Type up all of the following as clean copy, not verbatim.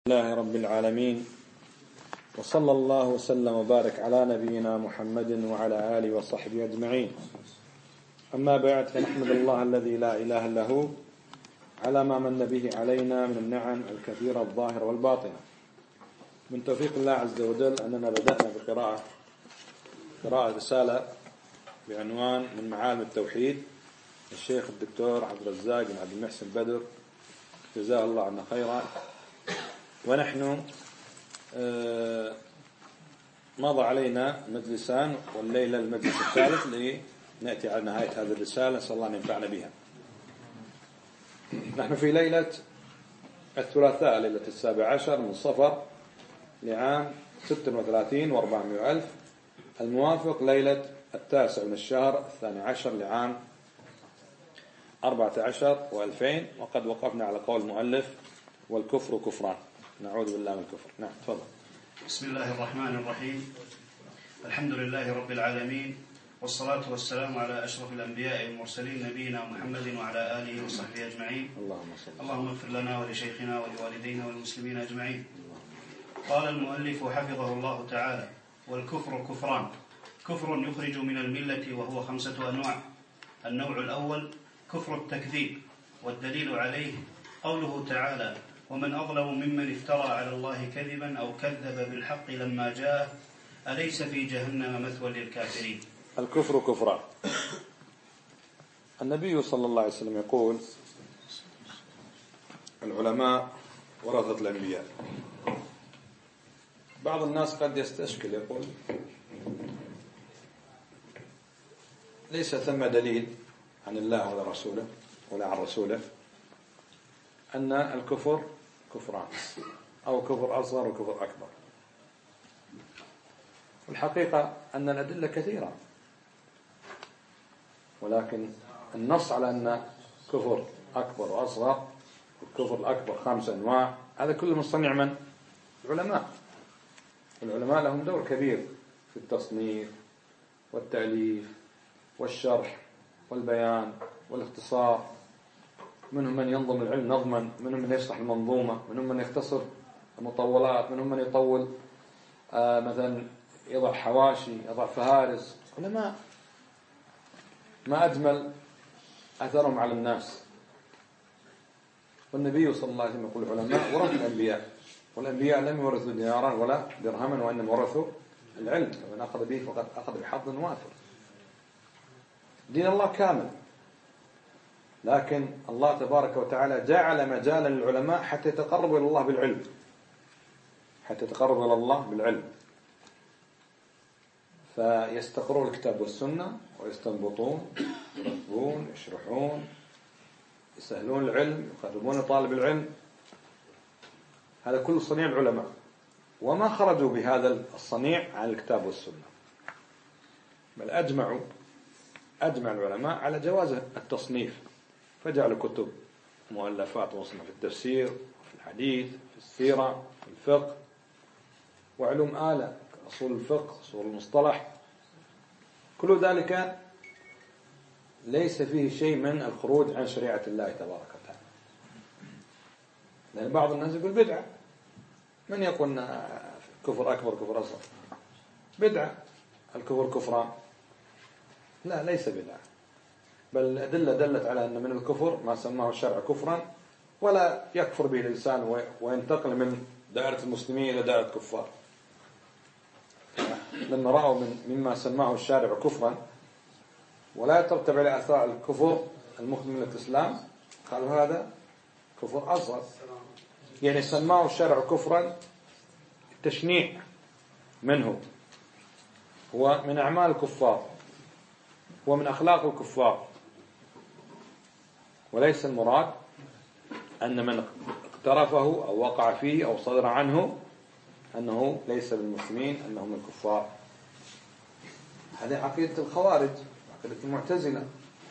الله رب العالمين، وصلى الله وسلم وبارك على نبينا محمد وعلى آله وصحبه أجمعين. أما بعد، فنحمد الله الذي لا إله إلا هو على ما من به علينا من النعم الكثيرة الظاهرة والباطنة. من توفيق الله عز وجل أننا بدأنا بقراءة رسالة بعنوان من معالم التوحيد الشيخ الدكتور عبد الرزاق بن عبد المحسن بدر، جزاه الله عنا خيرا. ونحن مضى علينا مجلسان، والليلة المجلس الثالث لنأتي على نهاية هذه الرسالة، نسأل الله أن ينفعنا بها. نحن في ليلة الثلاثاء، ليلة 17 من صفر لعام 36 و400 ألف، الموافق ليلة 9 من الشهر 12 لعام 14 و2000. وقد وقفنا على قول المؤلف: والكفر كفران. نعوذ بالله من الكفر. نعم، تفضل. بسم الله الرحمن الرحيم. الحمد لله رب العالمين، والصلاة والسلام على أشرف الأنبياء والمرسلين نبينا محمد وعلى آله وصحبه أجمعين. اللهم اغفر لنا ولشيخنا ولوالدينا والمسلمين أجمعين. قال المؤلف حفظه الله تعالى: والكفر كفران. كفر يخرج من الملة، وهو 5 أنواع. النوع الأول كفر التكذيب، والدليل عليه قوله تعالى: ومن أظلم ممن افترى على الله كذبا أو كذب بالحق لما جاءه أليس في جهنم مثوى للكافرين. الكفر كفران. النبي صلى الله عليه وسلم يقول: العلماء ورثة الأنبياء. بعض الناس قد يستشكل، يقول: ليس ثم دليل عن الله ولا رسوله ولا عن رسوله أن الكفر كفران، أو كفر أصغر وكفر أكبر. والحقيقة أن الأدلة كثيرة، ولكن النص على أن كفر أكبر وأصغر، الكفر الأكبر 5 أنواع، هذا كله مصنع من؟ العلماء. العلماء لهم دور كبير في التصنيف والتأليف والشرح والبيان والاختصار. منهم من ينظم العلم نظما، منهم من يشرح المنظومة، منهم من يختصر المطولات، منهم من يطول مثلا يضع حواشي، يضع فهارس. علماء ما أجمل أثرهم على الناس. والنبي صلى الله عليه وسلم يقول: العلماء ورثة الأنبياء، والأنبياء لم يورثوا دينارا ولا درهما، وإنما ورثوا العلم، فمن أخذ به فقد أخذ بحظ وافر. دين الله كامل، لكن الله تبارك وتعالى جعل مجالا للعلماء حتى يتقربوا إلى الله بالعلم، حتى يتقربوا إلى الله بالعلم، فيستقرون الكتاب والسنة ويستنبطون، يرتبون، يشرحون، يسهلون العلم، يقربون طالب العلم. هذا كله صنيع العلماء، وما خرجوا بهذا الصنيع عن الكتاب والسنة، بل أجمع العلماء على جواز التصنيف، فجعلوا كتب مؤلفات وصنف في التفسير، في الحديث، في السيرة، في الفقه، وعلوم آلة أصول الفقه، أصول المصطلح. كل ذلك ليس فيه شيء من الخروج عن شريعة الله تبارك وتعالى. لأن بعض الناس يقول بدعة. من يقول كفر أكبر كفر أصغر؟ بدعة. الكفر كفران؟ لا، ليس بدعة، بل الأدلة دلت على أن من الكفر ما سماه الشرع كفرا، ولا يكفر به الإنسان وينتقل من دائرة المسلمين إلى دائرة الكفار. لما رأوا مما سماه الشارع كفرا ولا يترتب على أثار الكفر المخرج من الإسلام، قالوا هذا كفر أصغر. يعني سماه الشارع كفرا، التشنيع منه هو من أعمال الكفار ومن أخلاق الكفار، وليس المراد أن من اقترفه أو وقع فيه أو صدر عنه أنه ليس بالمسلمين، أنه من الكفار. هذه عقيدة الخوارج، عقيدة المعتزلة.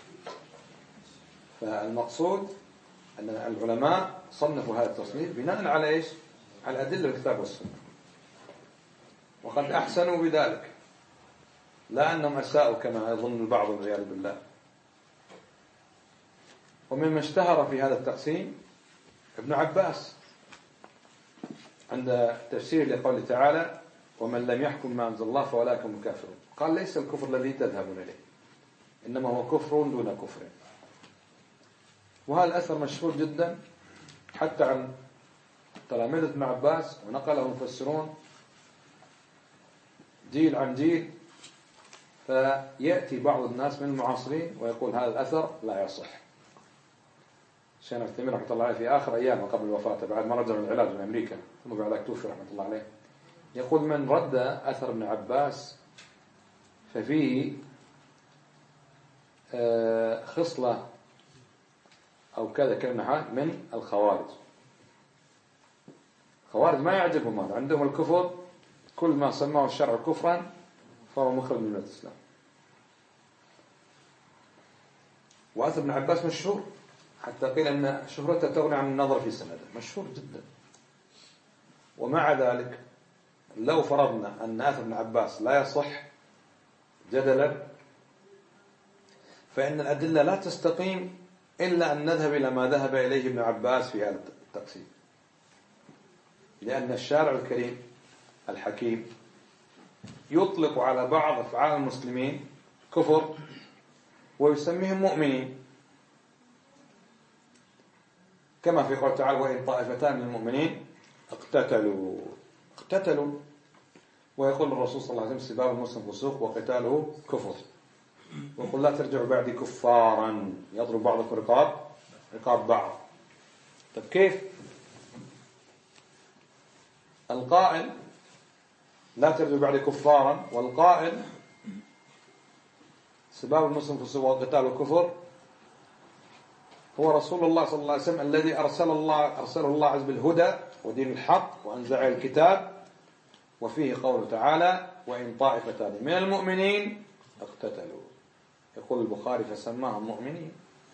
فالمقصود أن العلماء صنفوا هذا التصنيف بناء على إيش؟ على أدلة الكتاب والسنة، وقد أحسنوا بذلك، لا أنهم أساءوا كما يظن البعض والعياذ بالله. ومما اشتهر في هذا التقسيم ابن عباس عند تفسير لقوله تعالى ومن لم يحكم ما أنزل الله فأولئك هم الكافرون، قال ليس الكفر الذي تذهبون إليه، إنما هو كفر دون كفر. وهذا الأثر مشهور جدا حتى عن تلاميذ ابن عباس، ونقله المفسرون جيل عن جيل. فيأتي بعض الناس من المعاصرين ويقول هذا الأثر لا يصح. الشيخ عثيمين رحمة الله عليه في آخر أيام قبل الوفاة بعد ما رجع من العلاج من أمريكا ثم بعد توفي رحمة الله عليه، يقول من رد أثر ابن عباس ففيه خصلة أو كذا كلمة من الخوارج. الخوارج ما يعجبهم هذا، عندهم الكفر كل ما سماه الشرع كفرا فهو مخرج من الإسلام. وأثر ابن عباس مشهور حتى قيل أن شهرته تغني عن النظر في سنده، مشهور جدا. ومع ذلك لو فرضنا أن أثر ابن عباس لا يصح جدلا، فإن الأدلة لا تستقيم إلا أن نذهب إلى ما ذهب إليه ابن عباس في هذا التقسيم، لأن الشارع الكريم الحكيم يطلق على بعض أفعال المسلمين كفر ويسميهم مؤمنين، كما في قوله تعالى وإن طائفتان من المؤمنين اقتتلوا، ويقول الرسول صلى الله عليه وسلم سباب المسلم فسوق وقتاله كفر، ويقول لا ترجعوا بعدي كفارا يضرب بعضكم رقاب بعض. طيب كيف القائل لا ترجعوا بعدي كفارا والقائل سباب المسلم فسوق وقتاله كفر هو رسول الله صلى الله عليه وسلم الذي أرسله الله عز بالهدى ودين الحق وأنزل الكتاب، وفيه قوله تعالى وإن طائفتان من المؤمنين اقتتلوا، يقول البخاري فسماهم مؤمنين.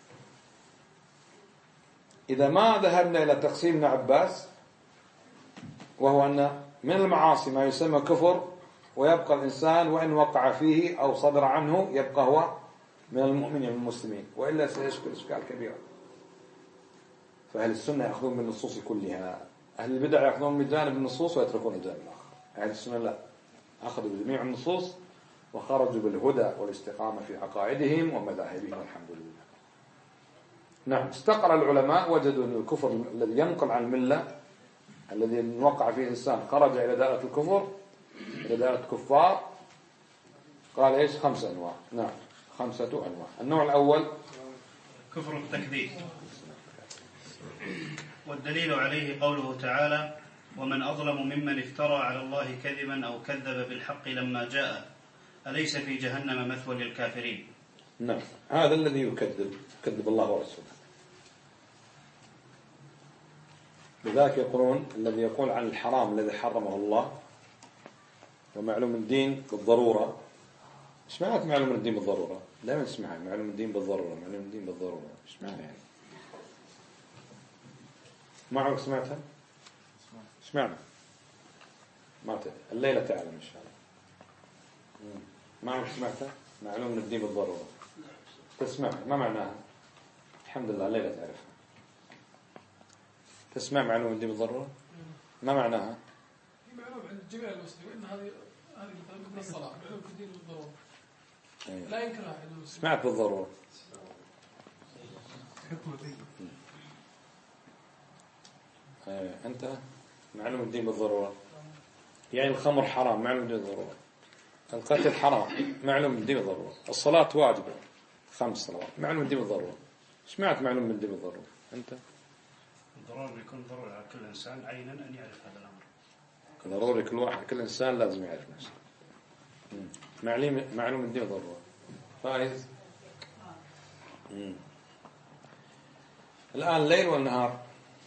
إذا ما ذهبنا إلى تقسيم ابن عباس وهو أن من المعاصي ما يسمى كفر ويبقى الإنسان وإن وقع فيه أو صدر عنه يبقى هو من المؤمنين المسلمين، وإلا سيشكل إشكال كبير. فأهل السنة يأخذون بالنصوص كلها، أهل البدع يأخذون بجانب النصوص ويتركون الجانب الآخر. أهل السنة لا، أخذوا بجميع النصوص وخرجوا بالهدى والاستقامة في عقائدهم ومذاهبهم الحمد لله. نعم، استقر العلماء وجدوا أن الكفر الذي ينقل عن الملة الذي وقع فيه إنسان خرج إلى دائرة الكفر إلى دائرة كفار، قال إيش 5 أنواع. نعم 5 أنواع. النوع الأول كفر التكذيب، والدليل عليه قوله تعالى ومن أظلم ممن افترى على الله كذبا أو كذب بالحق لما جاء أليس في جهنم مثوى للكافرين. نعم، هذا الذي يكذب الله ورسوله. لذلك يقولون الذي يقول عن الحرام الذي حرمه الله ومعلوم الدين بالضرورة. ايش معنى معلوم الدين بالضرورة؟ لا نسمعها معلوم الدين بالضرورة، معلوم الدين بالضرورة ايش معنى يعني؟ ما عمرك سمعتها؟ ايش معنى؟ ما تعرف، الليلة تعلم ان شاء الله. ما عمرك سمعتها؟ معلوم الدين بالضرورة تسمعها، ما معناها؟ الحمد لله الليلة تعرفها. تسمع معلوم الدين بالضرورة؟ ما معناها؟ معلوم عند جميع المسلمين هذه مثل الصلاة معلوم الدين بالضرورة لا ينكرها عند المسلمين. سمعت بالضرورة. أنت معلوم الدين بالضرورة يعني الخمر حرام معلوم الدين بالضرورة، القتل حرام معلوم الدين بالضرورة، الصلاة واجبة 5 صلوات معلوم الدين بالضرورة. سمعت معلوم الدين بالضرورة أنت؟ الضرورة بيكون ضروري على كل إنسان عينا أن يعرف هذا الأمر. ضروري كل إنسان لازم يعرف نفسه. معلوم الدين بالضرورة. فايز الآن ليل والنهار؟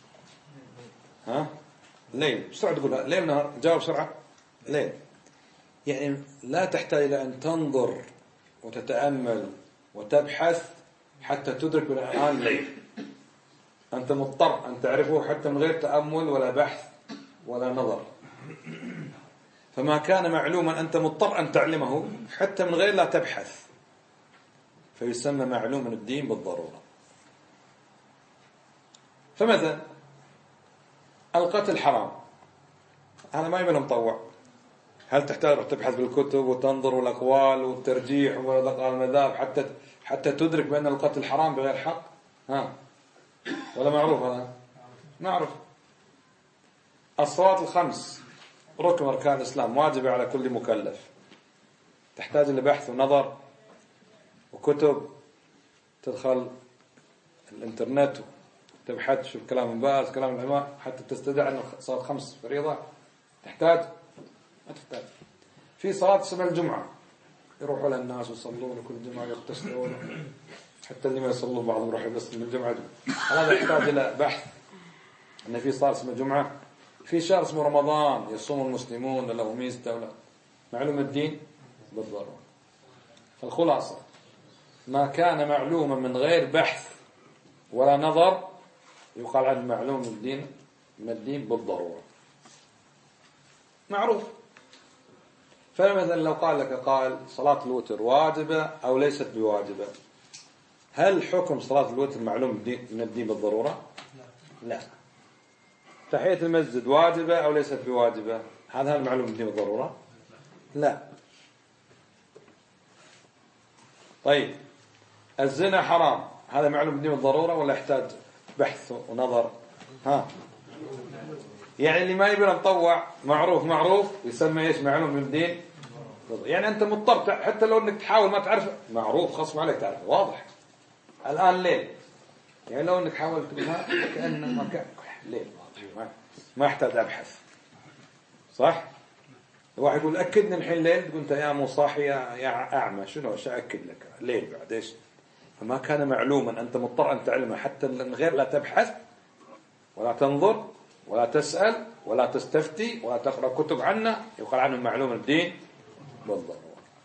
ها ليل بسرعة تقول ليل نهار، جاوب بسرعة. ليل يعني لا تحتاج إلى أن تنظر وتتأمل وتبحث حتى تدرك الآن ليل، أنت مضطر أن تعرفه حتى من غير تأمل ولا بحث ولا نظر. فما كان معلوما أنت مضطر أن تعلمه حتى من غير لا تبحث، فيسمى معلوم الدين بالضرورة. فمثلا القتل حرام هذا ما يبي مطوع. هل تحتاج تبحث بالكتب وتنظر والأقوال والترجيح والأقوال المذاهب حتى تدرك بأن القتل حرام بغير حق؟ ها، ولا معروف هذا؟ معروف. الصلوات الخمس ركن أركان الإسلام، واجبة على كل مكلف، تحتاج إلى بحث ونظر وكتب. تدخل الإنترنت تبحث شوف كلام باز كلام العلماء حتى تستدعي أن الصلاة خمس فريضة. تحتاج؟ ما تحتاج. في صلاة اسمها الجمعة يروحوا لها الناس ويصلون كل جمعة يغتسلون، حتى اللي ما يصلون بعضهم يروحوا يغتسلون من الجمعة. هذا يحتاج إلى بحث أن في صلاة اسمها الجمعة. في شهر اسمه رمضان يصوم المسلمون له ميزته ولا معلوم الدين بالضرورة. فالخلاصة ما كان معلوما من غير بحث ولا نظر يقال عنه معلوم من الدين بالضرورة، معروف. فمثلا لو قال لك قال صلاة الوتر واجبة أو ليست بواجبة، هل حكم صلاة الوتر معلوم من الدين بالضرورة؟ لا. تحية المسجد واجبة أو ليست بواجبة، هل معلوم من الدين بالضرورة؟ لا. طيب الزنا حرام، هذا معلوم من الدين بالضرورة ولا يحتاج بحث ونظر؟ ها، يعني اللي ما يبي نطوع معروف يسمى ايش؟ معلوم من الدين. يعني انت مضطر حتى لو انك تحاول ما تعرف معروف خصم عليك تعرف واضح. الان ليل، يعني لو انك حاولت تقولها كأنه ما كان ليل واضح ما يحتاج ابحث، صح؟ الواحد يقول اكدني الحين ليل، تقول انت يا مو صاحي يا اعمى، شنو ايش اكد لك ليل بعد ايش؟ فما كان معلوما انت مضطر ان تعلمه حتى من غير لا تبحث ولا تنظر ولا تسأل ولا تستفتي ولا تقرأ كتب عنه، يقال عنه معلوم الدين بالضرورة.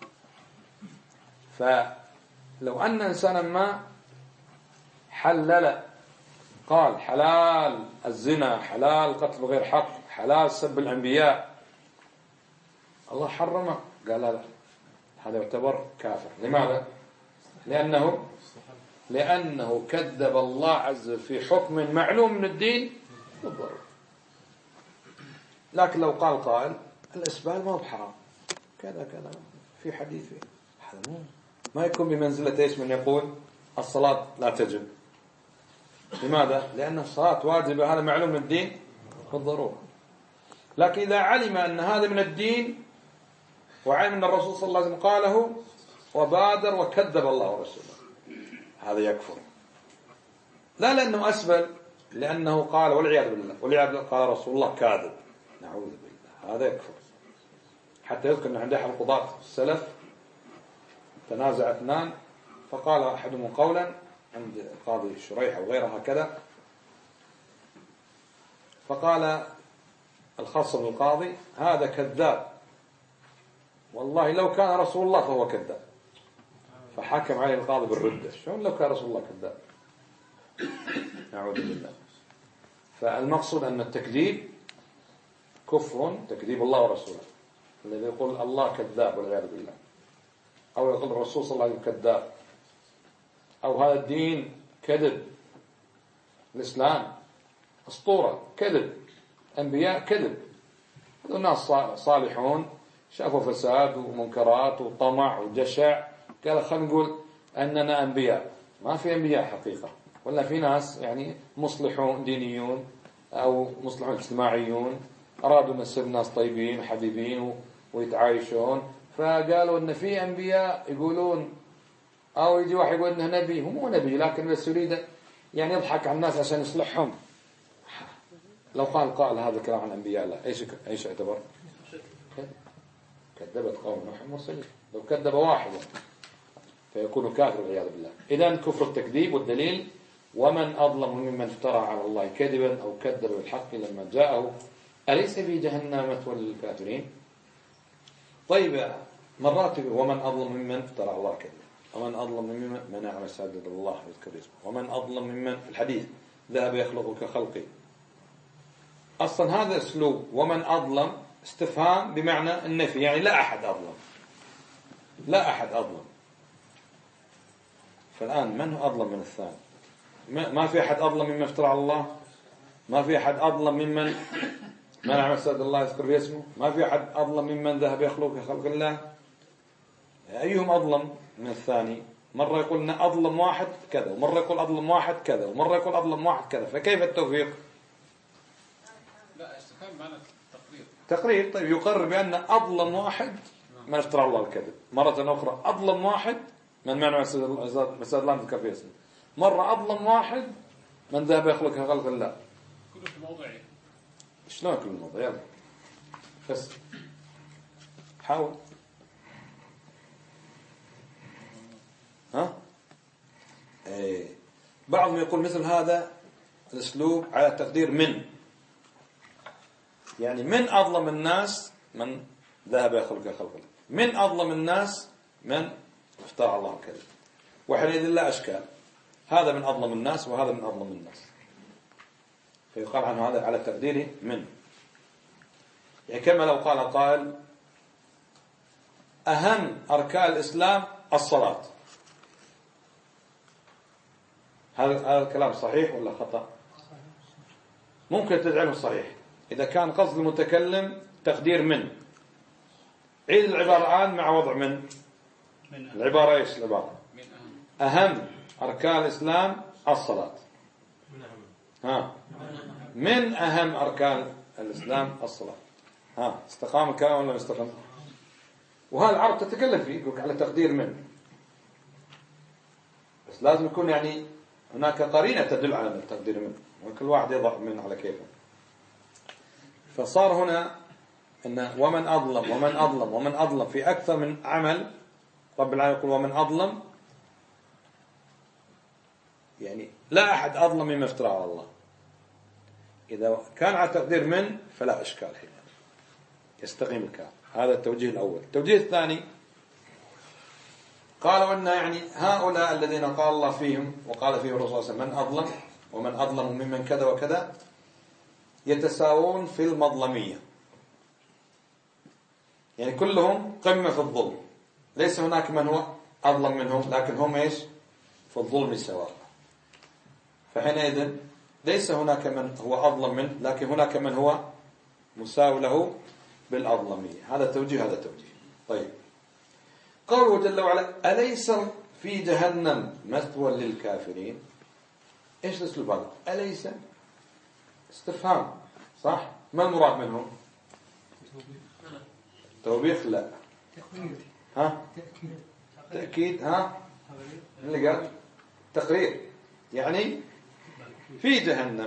فلو أن إنسانا ما حلل قال حلال الزنا، حلال القتل بغير حق، حلال سب الأنبياء، الله حرمه، قال لا هذا يعتبر كافر. لماذا؟ لأنه كذب الله عز وجل في حكم معلوم من الدين بالضرورة. لكن لو قال قائل الإسبال ما هو بحرام كذا في حديث، هذا ما يكون بمنزلة ايش من يقول الصلاة لا تجب. لماذا؟ لأن الصلاة واجبة، هذا معلوم من الدين بالضرورة. لكن إذا علم أن هذا من الدين وعلم أن الرسول صلى الله عليه وسلم قاله وبادر وكذب الله ورسوله، هذا يكفر. لا لأنه أسبل، لأنه قال والعياذ بالله قال رسول الله كاذب، نعوذ بالله، هذا يكفر. حتى يذكر أن عند أحد القضاة السلف تنازع اثنان، فقال أحدهم قولا عند قاضي شريح أو غيره هكذا، فقال الخصم القاضي هذا كذاب، والله لو كان رسول الله فهو كذاب، فحكم عليه القاضي بالردة. شلون لو كان رسول الله كذاب؟ نعوذ بالله. فالمقصود أن التكذيب كفر، تكذيب الله ورسوله. الذي يقول الله كذاب والعياذ بالله، أو يقول الرسول صلى الله عليه وسلم كذاب، أو هذا الدين كذب، الإسلام أسطورة كذب، أنبياء كذب. الناس صالحون شافوا فساد ومنكرات وطمع وجشع، قال خلينا نقول أننا أنبياء. ما في أنبياء حقيقة، ولا في ناس يعني مصلحون دينيون أو مصلحون اجتماعيون أرادوا أن يصير ناس طيبين وحبيبين ويتعايشون، فقالوا أن في أنبياء يقولون، أو يجي واحد يقول أنه نبي، هو مو نبي لكن بس يريد يعني يضحك على الناس عشان يصلحهم. لو قال هذا الكلام عن أنبياء لا، إيش اعتبر؟ كذبت قوم نوح المرسلين. لو كذب واحد فيكون كافر والعياذ بالله. إذن كفر التكذيب، والدليل ومن أظلم ممن افترى على الله كذبا أو كذب بالحق لما جاءه أليس في جهنم مثوى للكافرين؟ طيب مرات ومن أظلم ممن افترى على الله كذبا، ومن أظلم ممن منع مساجد الله يذكر اسمه، ومن أظلم ممن في الحديث ذهب يخلق كخلقه. أصلا هذا أسلوب ومن أظلم استفهام بمعنى النفي، يعني لا أحد أظلم، لا أحد أظلم. فالآن من هو أظلم من الثاني؟ ما في أحد أظلم ممن افترى على الله، ما في أحد أظلم ممن منع مساجد الله يذكر في اسمه. ما في أحد أظلم ممن ذهب يخلق في خلق الله. أيهم أظلم من الثاني؟ مرة يقول إن أظلم واحد كذا، ومرة يقول أظلم واحد كذا، ومرة يقول أظلم واحد كذا، فكيف التوفيق؟ لا استفهام معنى تقرير. تقرير. طيب يقرر بأن أظلم واحد من افترى الله الكذب، مرة أخرى أظلم واحد من منع مساجد الله يذكر في اسمه، مرة أظلم واحد من ذهب يخلق في خلق الله. كله في موضعه. شلون كل الموضوع؟ يلا بس حاول. ها؟ بعضهم يقول مثل هذا الاسلوب على تقدير من، يعني من أظلم الناس من ذهب يخلق خلق الله، من أظلم الناس من افترى الله الكذب، وحينئذ لا أشكال، هذا من أظلم الناس وهذا من أظلم الناس، فيقال عنه هذا على تقديره من. يعني كما لو قال قائل أهم أركان الإسلام الصلاة، هذا الكلام صحيح ولا خطأ؟ ممكن تجعله صحيح إذا كان قصد المتكلم تقدير من. عيد العبارة الآن مع وضع من. العبارة إيش العبارة؟ أهم أركان الإسلام الصلاة. ها، من أهم أركان الإسلام الصلاة. ها، استقام الكلام ولا استقام؟ وهذا العرب تتكلم فيه، يقولك على تقدير من، بس لازم يكون يعني هناك قرينة تدل على التقدير من، وكل واحد يضع من على كيفه. فصار هنا إن ومن أظلم ومن أظلم ومن أظلم في أكثر من عمل. رب العالمين يقول ومن أظلم، يعني لا أحد أظلم مما افترى على الله. إذا كان على تقدير من فلا إشكال حين يستقيم الكلام. هذا التوجيه الأول. التوجيه الثاني قالوا أن يعني هؤلاء الذين قال الله فيهم وقال فيهم الرسول صلى الله عليه وسلم من أظلم ومن أظلم ممن كذا وكذا يتساوون في المظلمية، يعني كلهم قمة في الظلم، ليس هناك من هو أظلم منهم، لكن هم إيش في الظلم سواء. فحينئذ ليس هناك من هو أظلم منه، لكن هناك من هو مساو له بالأظلمية. هذا توجيه، هذا توجيه. طيب، قوله جل وعلا أليس في جهنم مثوى للكافرين. إيش الأسلوب هذا؟ أليس استفهام صح؟ ما المراد منهم؟ توبيخ؟ لا. ها؟ تأكيد. ها؟ اللي قال تقرير، يعني في جهنم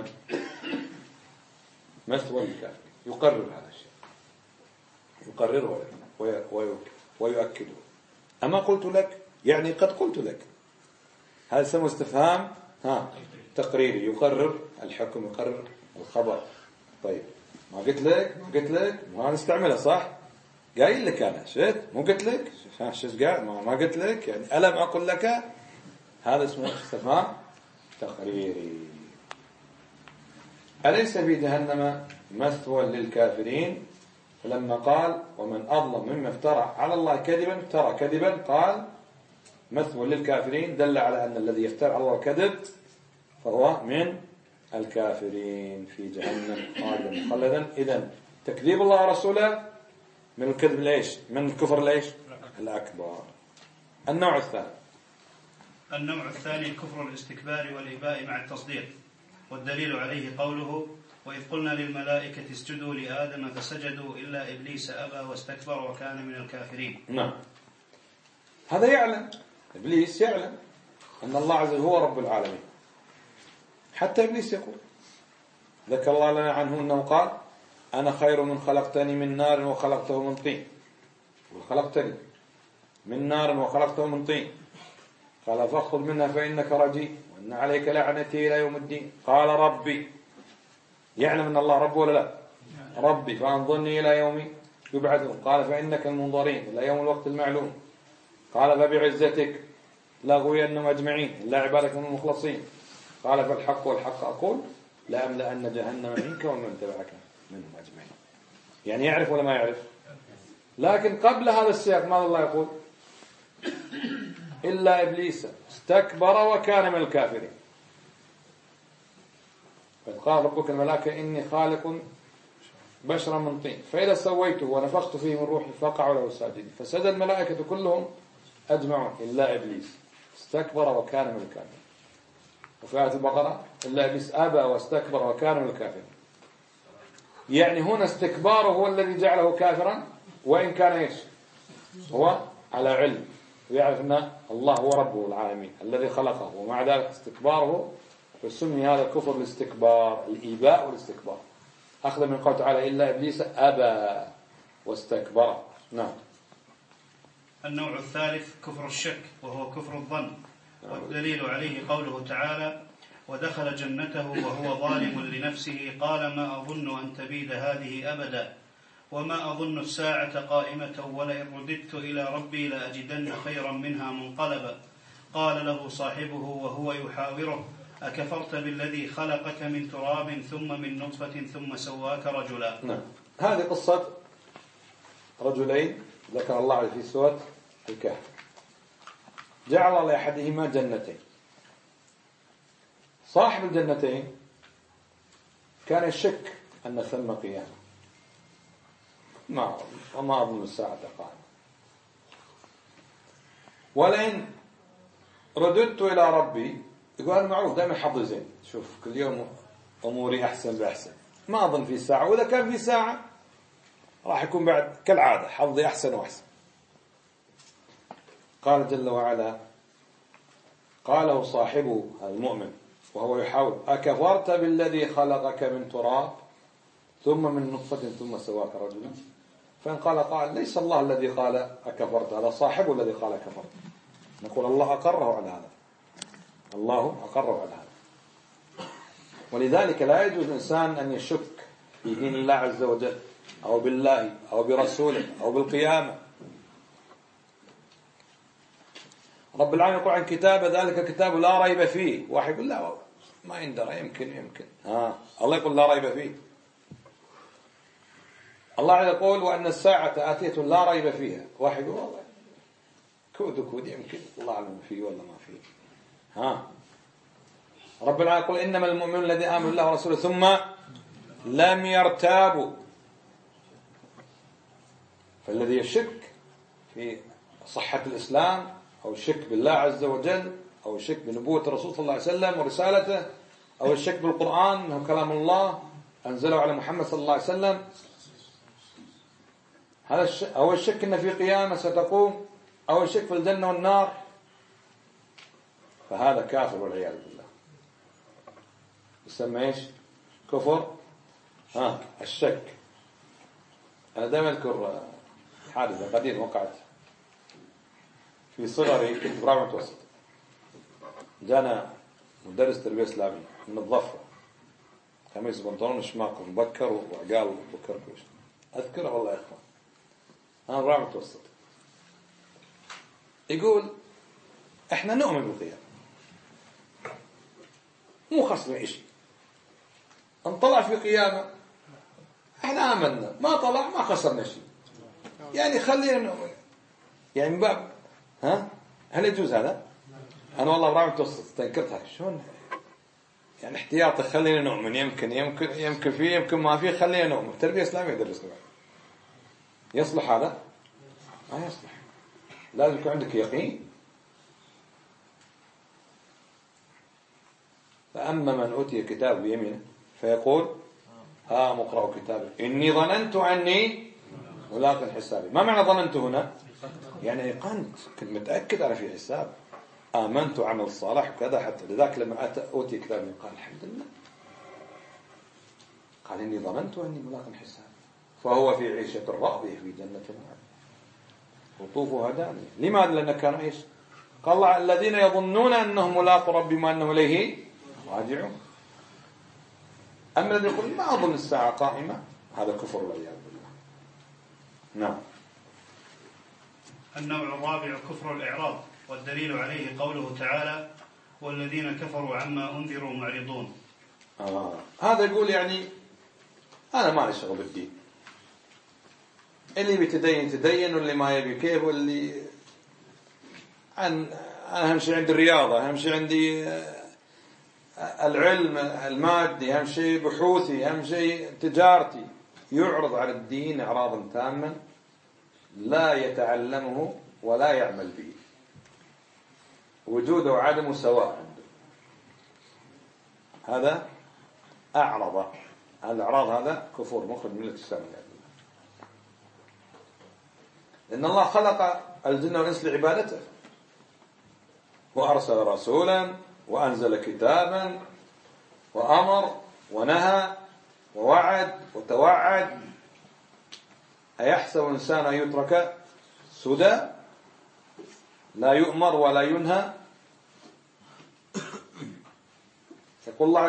مثوى للكافرين، يقرر هذا الشيء، يقرره ويؤكده. أما قلت لك يعني قد قلت لك، هذا اسمه استفهام ها تقريري، يقرر الحكم، يقرر الخبر. طيب، ما قلت لك ما نستعملها صح؟ قايل لك أنا شفت، مو قلت لك شفت قاعد ما قلت لك، يعني ألم أقول لك. هذا اسمه استفهام تقريري. أليس في جهنم مثوى للكافرين، فلما قال ومن أظلم مما افترى على الله كذبا، افترى كذبا، قال مثوى للكافرين، دل على أن الذي يفترى على الله كذب فهو من الكافرين في جهنم خالدا مخلدا. إذن تكذيب الله ورسوله من الكذب ليش؟ من الكفر ليش؟ الأكبر. النوع الثاني كفر الاستكبار والإباء مع التصديق، والدليل عليه قوله وإذ قلنا للملائكة اسجدوا لآدم فسجدوا إلا إبليس أبى واستكبر وكان من الكافرين. نعم، هذا يعلم، إبليس يعلم أن الله عز وجل هو رب العالمين، حتى إبليس يقول، ذكر الله لنا عنه أنه قال أنا خير من خلقتني من نار وخلقته من طين، وخلقتني من نار وخلقته من طين، قال فاخذ منها فإنك رجيم وإن عليك لعنتي إلى يوم الدين. قال ربي، يعلم أن الله رب ولا لا؟ ربي فأنظرني إلى يوم يبعثون. قال فإنك المنظرين إلى يوم الوقت المعلوم. قال فبعزتك لأغوينهم أجمعين إلا عبادك من المخلصين. قال فالحق والحق أقول لأملأن جهنم منك ومن تبعك منهم أجمعين. يعني يعرف ولا ما يعرف؟ لكن قبل هذا السياق ماذا الله يقول؟ إلا إبليس استكبر وكان من الكافرين. قال ربك الملائكة إني خالق بشرا من طين فإذا سويته ونفخت فيه من روحي فقعوا له ساجدين فسجد الملائكة كلهم أجمعون إلا إبليس استكبر وكان من الكافرين. وفي آية البقرة إلا إبليس أبى واستكبر وكان من الكافرين. يعني هنا استكباره هو الذي جعله كافرا، وإن كان إيش هو على علم ويعرف أن الله هو رب العالمين الذي خلقه، ومع ذلك استكباره فسمي هذا كفر الاستكبار، الإيباء والاستكبار، أخذ من قول تعالى إلا إبليس أبى واستكبر. نعم. النوع الثالث كفر الشك وهو كفر الظن، والدليل عليه قوله تعالى ودخل جنته وهو ظالم لنفسه قال ما أظن أن تبيد هذه أبدا وما أظن الساعة قائمة ولئن رددت إلى ربي لأجدن خيرا منها منقلبا. قال له صاحبه وهو يحاوره أكفرت بالذي خلقك من تراب ثم من نطفة ثم سواك رجلا. نعم. هذه قصة رجلين ذكر الله في سورة الكهف، جعل لأحدهما جنتين. صاحب الجنتين كان يشك أن ثم قيامة، وما أظن الساعة قائمة، ولئن رددت إلى ربي، يقول أنا معروف دائما حظي زين، شوف كل يوم أموري أحسن بأحسن، ما أظن في ساعة، وإذا كان في ساعة راح يكون بعد كالعادة حظي أحسن وأحسن. قال جل وعلا قاله صاحبه المؤمن وهو يحاول أكفرت بالذي خلقك من تراب ثم من نطفة ثم سواك رجلا. فإن قال ليس الله الذي قال أكفرت، هذا صاحبه الذي قال أكفرت، نقول الله أقره على هذا، الله أقره على هذا. ولذلك لا يجوز الإنسان أن يشك في دين الله عز وجل أو بالله أو برسوله أو بالقيامة. رب العالمين يقول عن كتابه ذلك الكتاب لا ريب فيه، واحد يقول لا ما يندرى يمكن الله يقول لا ريب فيه. الله يقول وأن الساعة آتية لا ريب فيها، واحد يقول والله كود يمكن الله أعلم فيه ولا ما فيه. رب العالمين يقول إنما المؤمنون الذين آمنوا بالله ورسوله ثم لم يرتابوا. فالذي يشك في صحة الإسلام أو الشك بالله عز وجل أو الشك بنبوة الرسول صلى الله عليه وسلم ورسالته أو الشك بالقرآن أنه كلام الله أنزله على محمد صلى الله عليه وسلم، هذا أو الشك أن في قيامة ستقوم أو الشك في الجنة والنار، فهذا كافر والعياذ بالله، يسمى إيش؟ كفر الشك. أنا دائما أذكر حادثة قديمة وقعت في صغري، كنت في رابعة متوسط، جانا مدرس تربية إسلامية من الضفة، خميس بنطلون شماق مبكر وعقال بكر كوش، أذكره والله يا إخوان، أنا رابعة متوسط، يقول إحنا نؤمن بالقيامة مو خصنا إشي، أن طلع في قيامة إحنا آمنا، ما طلع ما خسرنا شيء، يعني خلينا نؤمن، يعني باب هل يجوز هذا؟ أنا والله برامج متوسط تنكرتها شلون يعني احتياطي خلينا نؤمن، يمكن فيه يمكن ما فيه، خلينا نؤمن. تربية إسلامية درسنا يصلح هذا؟ ما يصلح، لازم يكون عندك يقين. فأما من أوتي كتاب بيمينه فيقول مقرأ كتابي إني ظننت أني ملاق حسابي. ما معنى ظننت هنا؟ يعني أيقنت، كنت متأكد على في حساب، آمنت وعمل صالح وكذا. حتى لذلك لما أوتي كتابي قال الحمد لله، قال إني ظننت أني ملاق حسابي، فهو في عيشة راضية في جنة النعيم قطوفها دانية. لماذا؟ لأنه كانوا إيش؟ قال الله الذين يظنون أنهم ملاقوا ربهم وأنهم إليه راجعون. أما الذي يقول ما أظن الساعة قائمة، هذا كفر والعياذ بالله. نعم. النوع الرابع كفر الإعراض، والدليل عليه قوله تعالى والذين كفروا عما أنذروا معرضون. هذا يقول يعني أنا ما لي شغل بالدين، اللي بيتدين تدين واللي ما يبي كيف، واللي أنا أهم شيء عندي الرياضة، أهم شيء عندي العلم المادي، أهم شيء بحوثي، أهم شيء تجارتي، يعرض على الدين إعراضا تاما لا يتعلمه ولا يعمل به، وجوده وعدمه سواء عنده. هذا أعرض. الإعراض هذا كفر مخرج من الإسلام، لأن الله خلق الجن والإنس لعبادته، وأرسل رسولا وأنزل كتابا وأمر ونهى ووعد وتوعد. أيحسب الإنسان أن يترك سدى لا يؤمر ولا ينهى؟ يقول الله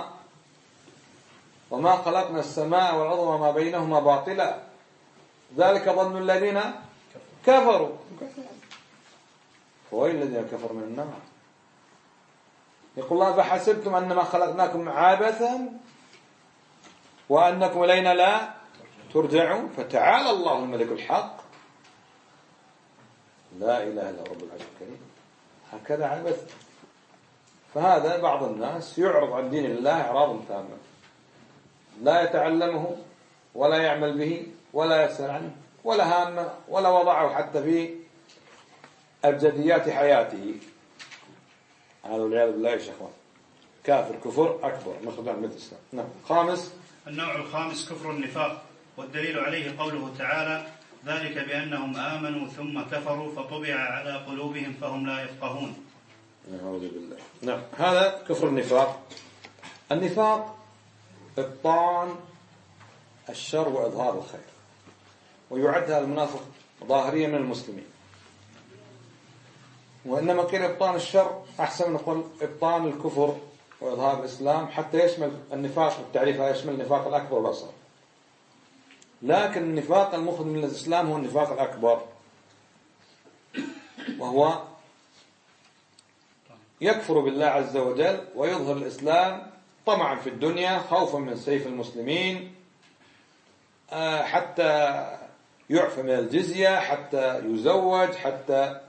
وما خلقنا السماء والأرض وما بينهما باطلا ذلك ظن الذين كفروا فويل الذين كفروا من النار. يقول الله فحسبتم أنما خلقناكم عبثا وأنكم إلينا لا ترجعون فتعالى الله الملك الحق لا إله إلا رب العرش الكريم. هكذا عبث. فهذا بعض الناس يعرض عن دين الله إعراضا تاما، لا يتعلمه ولا يعمل به ولا يسأل عنه ولا هامه ولا وضعه حتى في أبجديات حياته. هذا والعياذ بالله يا شيخوان كافر كفر أكبر مخرج عن الإسلام. نعم. خامس، النوع الخامس كفر النفاق، والدليل عليه قوله تعالى ذلك بأنهم آمنوا ثم كفروا فطبع على قلوبهم فهم لا يفقهون. نعوذ بالله. نعم. هذا كفر النفاق. النفاق إبطان الشر وإظهار الخير، ويعد هذا المنافق ظاهريا من المسلمين. وإنما قيل إبطان الشر أحسن من نقول إبطان الكفر وإظهار الإسلام، حتى يشمل النفاق. التعريف هذا يشمل النفاق الأكبر والأصغر، لكن النفاق المخرج من الإسلام هو النفاق الأكبر، وهو يكفر بالله عز وجل ويظهر الإسلام طمعا في الدنيا خوفا من سيف المسلمين، حتى يعفى من الجزية، حتى يزوج، حتى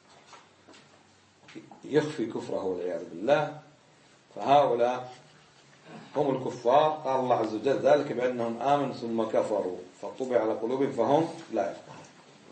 يخفي كفره والعياذ بالله. فهؤلاء هم الكفار. قال الله عز وجل ذلك بأنهم آمنوا ثم كفروا فطبع على قلوبهم فهم لا يفقهون.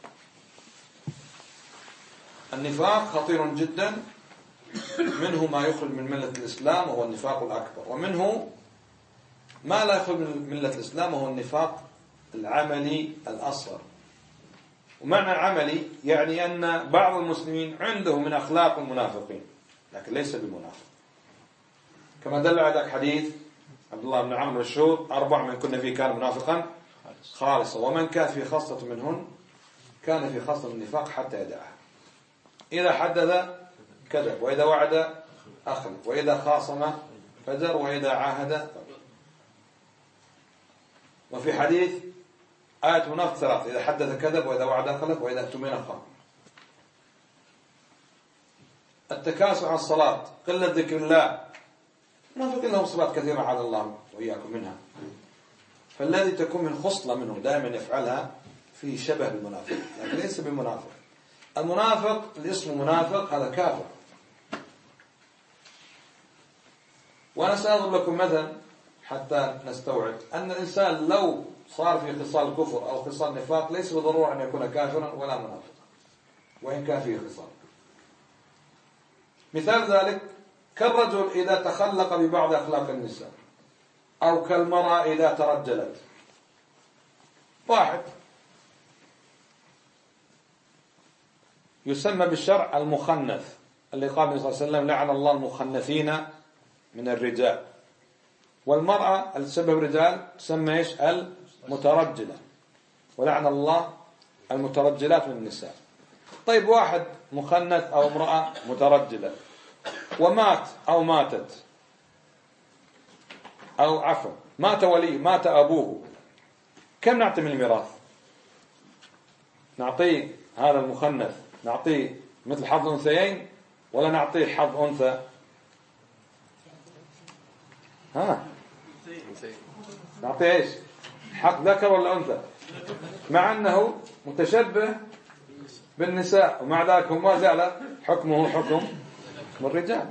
النفاق خطير جدا، منه ما يخرج من ملة الإسلام وهو النفاق الأكبر، ومنه ما لا يخرج من ملة الإسلام وهو النفاق العملي الأصغر. ومعنى العملي يعني أن بعض المسلمين عنده من أخلاق المنافقين لكن ليس بمنافق، كما دل على ذلك حديث عبد الله بن عمرو الشهور 4 من كن فيه كان منافقا خالصا، ومن كان في خاصة منهن كان في خاصة النفاق حتى يدعها. إذا حدث كذب، وإذا وعد أخلف، وإذا خاصم فجر، وإذا عاهد. وفي حديث آية منافق 3: إذا حدث كذب، وإذا وعد أخلف، وإذا اؤتمن خان. التكاسل عن الصلاة، قلة ذكر الله، منافقين لهم صلاة كثيرة على الله وإياكم منها. فالذي تكون من خصلة منهم دائما يفعلها فيه شبه بالمنافق لكن ليس بالمنافق. المنافق اللي اسمه منافق هذا كافر. وأنا سأضرب لكم مثلا حتى نستوعب أن الإنسان لو صار في خصال كفر أو خصال نفاق ليس بالضرورة أن يكون كافرا ولا منافقا وإن كان فيه خصال. مثال ذلك كالرجل إذا تخلق ببعض أخلاق النساء، أو كالمرأة إذا ترجلت. واحد يسمى بالشرع المخنث، اللي قال النبي صلى الله عليه وسلم لعن الله المخنثين من الرجال. والمرأة اللي تشبه بالرجال تسمى إيش؟ المترجلة، ولعن الله المترجلات من النساء. طيب واحد مخنث أو امرأة مترجلة ومات أو ماتت، أو عفوا مات ولي، مات أبوه، كم نعطي من الميراث؟ نعطيه هذا المخنث نعطيه مثل حظ أنثيين ولا نعطيه حظ أنثى؟ نعطيه إيش؟ حق ذكر ولا أنثى؟ مع أنه متشبه بالنساء، ومع ذلك هم ما زال حكمه حكم الرجال.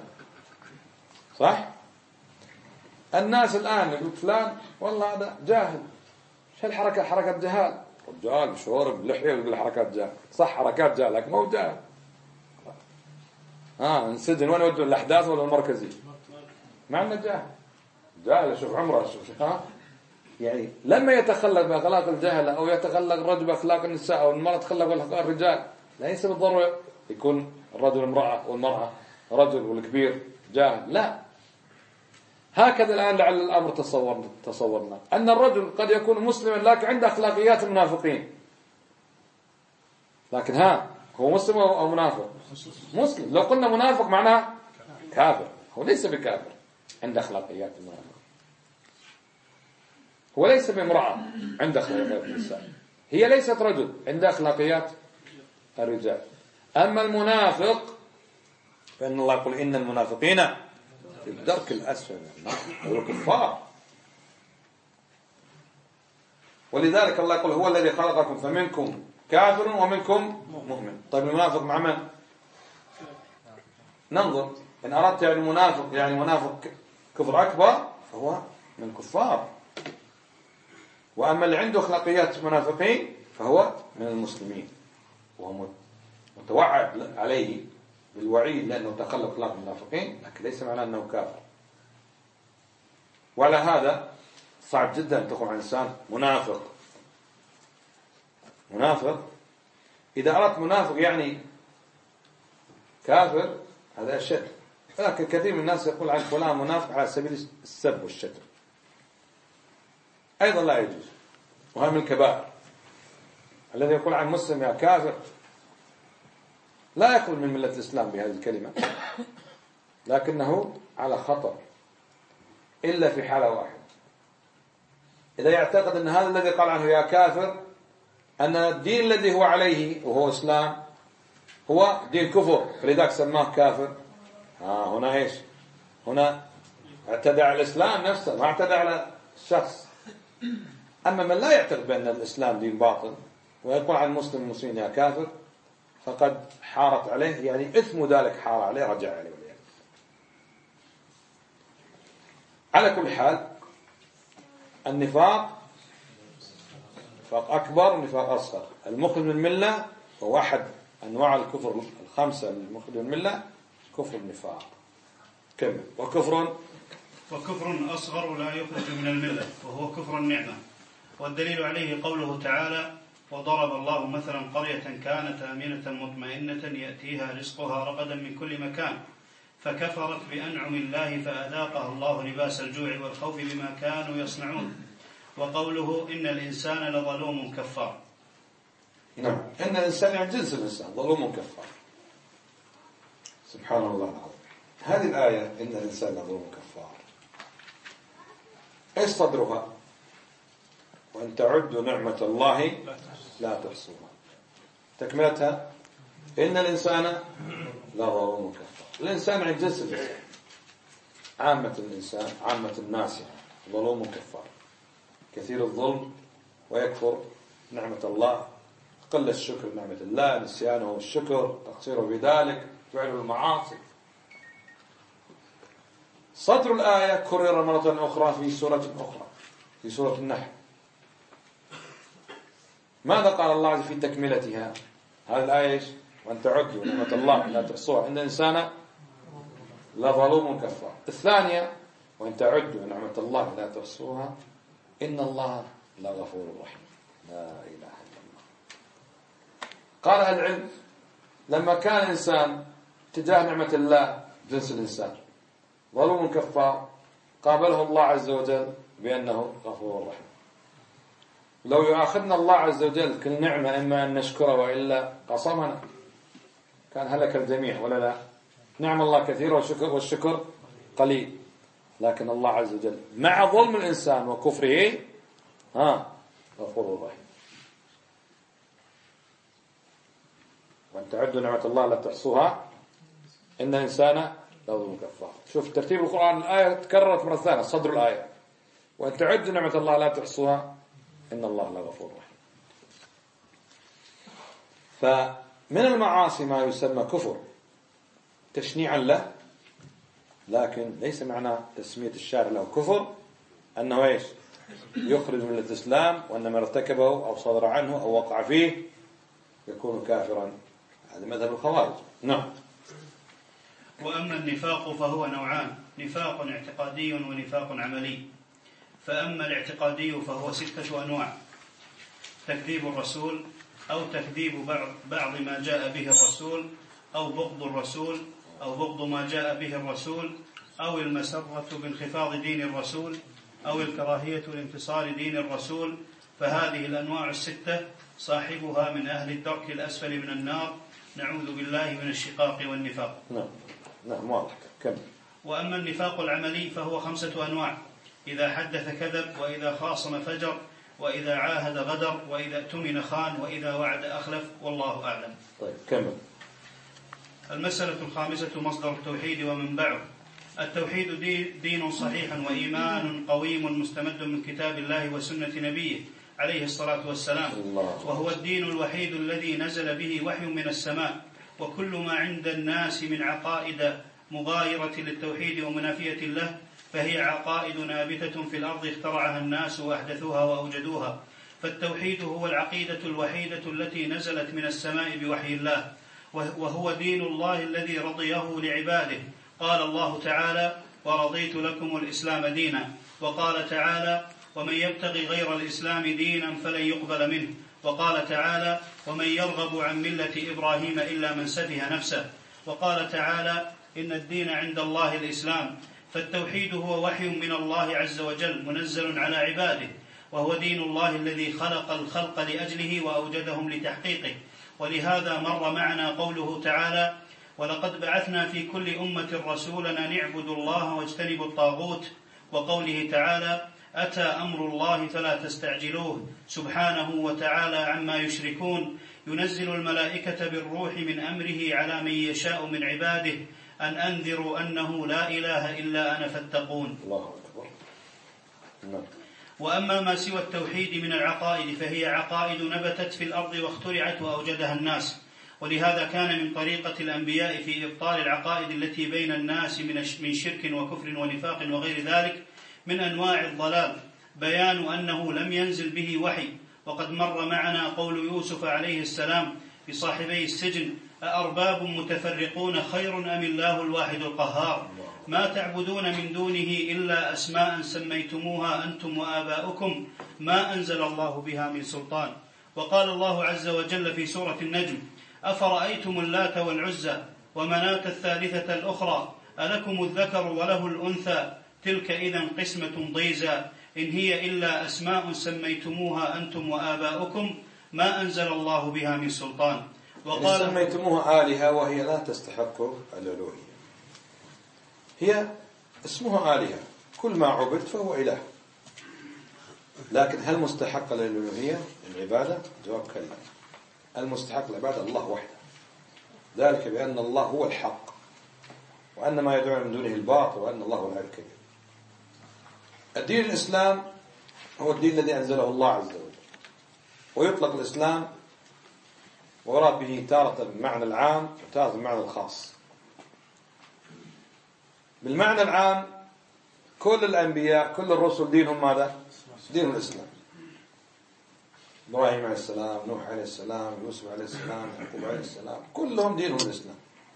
صح؟ الناس الآن يقول فلان والله هذا جاهل، شو الحركة؟ حركة جهال، رجال شورب لحية يقول حركات جهال، صح حركات جهال لكن مو جهال. انسجن وين يودون الأحداث ولا المركزي؟ ما عندنا جهل. جاهل شوف عمره شوف يعني لما يتخلق بأخلاق الجهل أو يتخلق الرجل بأخلاق النساء أو المرأة تخلق بأخلاق الرجال، ليس بالضرورة يكون الرجل امرأة والمرأة رجل والكبير جاهل، لا. هكذا الآن لعل الأمر تصورنا أن الرجل قد يكون مسلما لكن عنده أخلاقيات المنافقين، لكن هو مسلم أو منافق؟ مسلم. لو قلنا منافق معناه كافر، هو ليس بكافر، عنده أخلاقيات المنافق. هو ليس بامرأة، عنده أخلاقيات النساء. هي ليست رجل، عندها أخلاقيات الرجال. أما المنافق فإن الله يقول إن المنافقين في الدرك الأسفل من النار، الكفار. ولذلك الله يقول هو الذي خلقكم فمنكم كافر ومنكم مؤمن. طيب المنافق مع من؟ ننظر إن أردت يعني منافق يعني منافق كفر أكبر فهو من الكفار، وأما اللي عنده أخلاقيات منافقين فهو من المسلمين، وهو متوعد عليه بالوعيد لأنه تخلق أخلاق المنافقين، لكن ليس معناه أنه كافر. وعلى هذا صعب جدا أن تقول عن إنسان منافق. إذا أردت منافق يعني كافر هذا أشد، لكن كثير من الناس يقول عن فلان منافق على سبيل السب والشتم، أيضا لا يجوز، وهذا من الكبائر. الذي يقول عن مسلم يا كافر لا يخرج من ملة الإسلام بهذه الكلمة، لكنه على خطر إلا في حالة واحدة، إذا يعتقد أن هذا الذي قال عنه يا كافر أن الدين الذي هو عليه وهو إسلام هو دين كفر، فلذلك سماه كافر. هنا إيش؟ هنا اعتدى على الإسلام نفسه، ما اعتدى على الشخص. أما من لا يعتقد بأن الإسلام دين باطل ويقول عن المسلمين يا كافر فقد حارت عليه، يعني إثم ذلك حار عليه رجع عليه. على كل حال النفاق نفاق أكبر ونفاق أصغر. المخرج من الملة هو أحد أنواع الكفر الخمسة المخرج من الملة، كفر النفاق. كم وكفر أصغر لا يخرج من الملة وهو كفر النعمة. والدليل عليه قوله تعالى وضرب الله مثلا قرية كانت آمنة مطمئنة يأتيها رزقها رغدا من كل مكان فكفرت بأنعم الله فأذاقها الله لباس الجوع والخوف بما كانوا يصنعون. وقوله إن الإنسان لظلوم كفار. نعم، إن الإنسان يعني جنس الإنسان ظلوم كفار. سبحان الله العظيم. هذه الآية إن الإنسان لظلوم كفار إيش صدرها؟ وأن تعدوا نعمة الله لا تحصوها. تكملتها إن الإنسان لظلوم كفار. الإنسان عند جنس الإنسان، عامة الإنسان عامة الناس ظلوم كفار، كثير الظلم ويكفر نعمة الله، قل الشكر نعمة الله، نسيانه الشكر، تقصيره بذلك، فعل المعاصي. صدر الآية كرر مرة أخرى في سورة أخرى في سورة النحل. ماذا قال الله عز في تكملتها؟ هذه الآية وأن تعدوا نعمة الله لا تحصوها إن الإنسان لظلوم كفار. الثانية وأن تعدوا نعمة الله لا تحصوها إن الله لغفور رحيم. لا إله إلا الله. قال أهل العلم لما كان الإنسان تجاه نعمة الله جنس الإنسان ظلوم كفار قابله الله عز وجل بأنه غفور رحيم. لو يؤاخذنا الله عز وجل كل نعمة إما أن نشكره وإلا قصمنا كان هلك الجميع، ولا لا؟ نعم الله كثيرة والشكر قليل، لكن الله عز وجل مع ظلم الإنسان وكفره غفور رحيم. وأن تعدوا نعمة الله لا تحصوها إن الإنسان لظلوم كفار. شوف ترتيب القرآن، الآية تكررت مرة ثانية صدر الآية وأن تعدوا نعمة الله لا تحصوها إن الله لغفور رحيم. فمن المعاصي ما يسمى كفر تشنيعا له، لكن ليس معنى تسمية الشارع له كفر أنه إيش يخرج من الإسلام، وأن ما ارتكبه أو صدر عنه أو وقع فيه يكون كافرا. هذا مذهب الخوارج. نعم. وأما النفاق فهو نوعان: نفاق اعتقادي ونفاق عملي. فأما الاعتقادي فهو 6 أنواع: تكذيب الرسول، أو تكذيب بعض ما جاء به الرسول، أو بغض الرسول، أو بغض ما جاء به الرسول، أو المسرة بانخفاض دين الرسول، أو الكراهية لانتصار دين الرسول. فهذه الأنواع 6 صاحبها من أهل الدرك الأسفل من النار، نعوذ بالله من الشقاق والنفاق. نعم واضح. كم. وأما النفاق العملي فهو 5 أنواع: إذا حدث كذب، وإذا خاصم فجر، وإذا عاهد غدر، وإذا اؤتمن خان، وإذا وعد أخلف. والله أعلم. طيب كمل. المسألة 5: مصدر التوحيد ومنبعه. التوحيد دين صحيح وإيمان قويم مستمد من كتاب الله وسنة نبيه عليه الصلاة والسلام، وهو الدين الوحيد الذي نزل به وحي من السماء. وكل ما عند الناس من عقائد مغايرة للتوحيد ومنافية له فهي عقائد نابتة في الأرض اخترعها الناس وأحدثوها وأوجدوها. فالتوحيد هو العقيدة الوحيدة التي نزلت من السماء بوحي الله، وهو دين الله الذي رضيه لعباده. قال الله تعالى: ورضيت لكم الإسلام دينا. وقال تعالى: ومن يبتغي غير الإسلام دينا فلن يقبل منه. وقال تعالى: ومن يرغب عن ملة إبراهيم إلا من سفه نفسه. وقال تعالى: إن الدين عند الله الإسلام. فالتوحيد هو وحي من الله عز وجل منزل على عباده، وهو دين الله الذي خلق الخلق لأجله وأوجدهم لتحقيقه. ولهذا مر معنا قوله تعالى: ولقد بعثنا في كل أمة رسولا أن اعبدوا الله واجتنبوا الطاغوت. وقوله تعالى: أتى أمر الله فلا تستعجلوه سبحانه وتعالى عما يشركون. ينزل الملائكة بالروح من أمره على من يشاء من عباده أن أنذروا أنه لا إله إلا أنا فاتقون. الله أكبر. وأما ما سوى التوحيد من العقائد فهي عقائد نبتت في الأرض واخترعت وأوجدها الناس. ولهذا كان من طريقة الأنبياء في إبطال العقائد التي بين الناس من شرك وكفر ونفاق وغير ذلك من أنواع الضلال بيان أنه لم ينزل به وحي. وقد مر معنا قول يوسف عليه السلام بصاحبي السجن: أأرباب متفرقون خير أم الله الواحد القهار؟ ما تعبدون من دونه إلا أسماء سميتموها أنتم وآباؤكم ما أنزل الله بها من سلطان. وقال الله عز وجل في سورة النجم: أفرأيتم اللات والعزى ومناة الثالثة الأخرى ألكم الذكر وله الأنثى تلك إذن قسمة ضيزى إن هي إلا أسماء سميتموها أنتم وآباؤكم ما أنزل الله بها من سلطان. وقال سميتموها آلهة وهي لا تستحق الألوهية، هي اسمها آلهة، كل ما عبد فهو إله، لكن هل مستحق الألوهية العبادة؟ جواب كلا. المستحق العبادة الله وحده، ذلك بأن الله هو الحق وأن ما يدعون من دونه الباطل وأن الله هو العلي الكبير. الدين الإسلام هو الدين الذي أنزله الله عز وجل، ويطلق الإسلام ويراد به تارة بالمعنى العام وتارة بالمعنى الخاص. بالمعنى العام كل الأنبياء كل الرسل دينهم ماذا؟ دين الإسلام. إبراهيم عليه السلام، نوح عليه السلام، يوسف عليه السلام، يعقوب عليه السلام، كلهم دينهم الإسلام.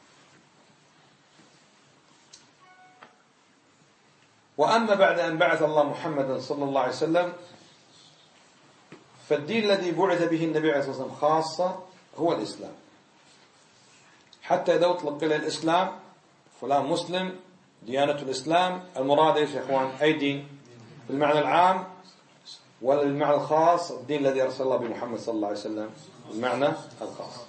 وأما بعد أن بعث الله محمدا صلى الله عليه وسلم فالدين الذي بعث به النبي عليه الصلاة والسلام خاصة هو الإسلام. حتى إذا أطلق إلى الإسلام فلان مسلم ديانة الإسلام، المراد إيش يا إخوان؟ أي دين بالمعنى العام ولا بالمعنى الخاص؟ الدين الذي أرسل الله بمحمد صلى الله عليه وسلم بالمعنى الخاص.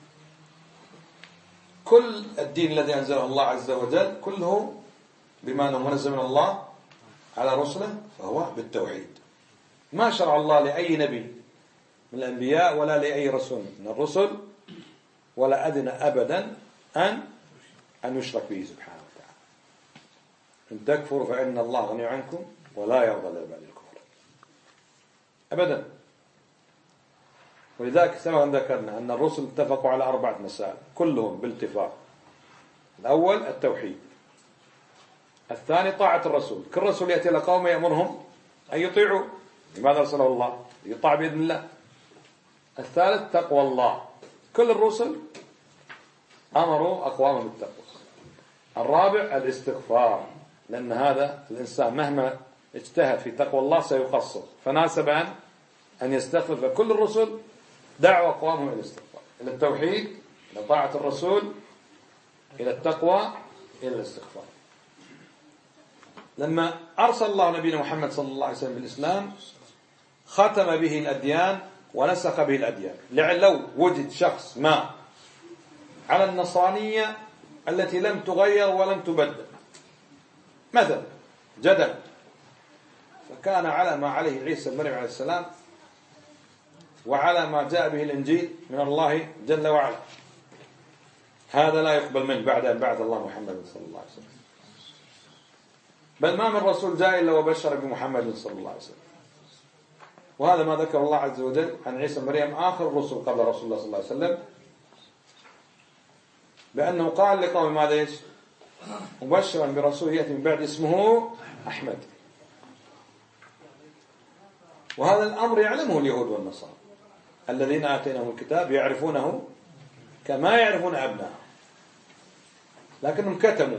كل الدين الذي أنزله الله عز وجل كله بما أنه منزل من الله على رسله فهو بالتوحيد. ما شرع الله لأي نبي من الأنبياء ولا لأي رسول من الرسل ولا أذن أبدا أن يشرك به سبحانه وتعالى. إن تكفروا فإن الله غني عنكم ولا يرضى لعباده الكفر أبدا. ولذلك سبقا ذكرنا أن الرسل اتفقوا على 4 مسائل كلهم بالاتفاق. الأول التوحيد، الثاني طاعة الرسول، كل رسول يأتي إلى قوم يأمرهم أن يطيعوا. لماذا أرسله الله؟ يطاع بإذن الله. الثالث تقوى الله. كل الرسل أمروا أقوامهم بالتقوى. الرابع الاستغفار، لأن هذا الإنسان مهما اجتهد في تقوى الله سيقصر، فناسب أن يستغفر. فكل الرسل دعوا أقوامهم إلى الاستغفار، إلى التوحيد، إلى طاعة الرسول، إلى التقوى، إلى الاستغفار. لما أرسل الله نبينا محمد صلى الله عليه وسلم بالإسلام ختم به الأديان ونسخ به الأديان. لو وجد شخص ما على النصرانية التي لم تغير ولم تبدل مثلا جدل، فكان على ما عليه عيسى بن مريم عليه السلام وعلى ما جاء به الإنجيل من الله جل وعلا، هذا لا يقبل منه بعد أن بعث الله محمد صلى الله عليه وسلم. بل ما من رسول جاء إلا وبشر بمحمد صلى الله عليه وسلم. وهذا ما ذكر الله عز وجل عن عيسى بن مريم آخر الرسل قبل رسول الله صلى الله عليه وسلم، بأنه قال لقوم ماذا ايش؟ مبشرا برسول يأتي من بعد اسمه أحمد. وهذا الأمر يعلمه اليهود والنصارى الذين آتيناهم الكتاب، يعرفونه كما يعرفون أبناءهم، لكنهم كتموا.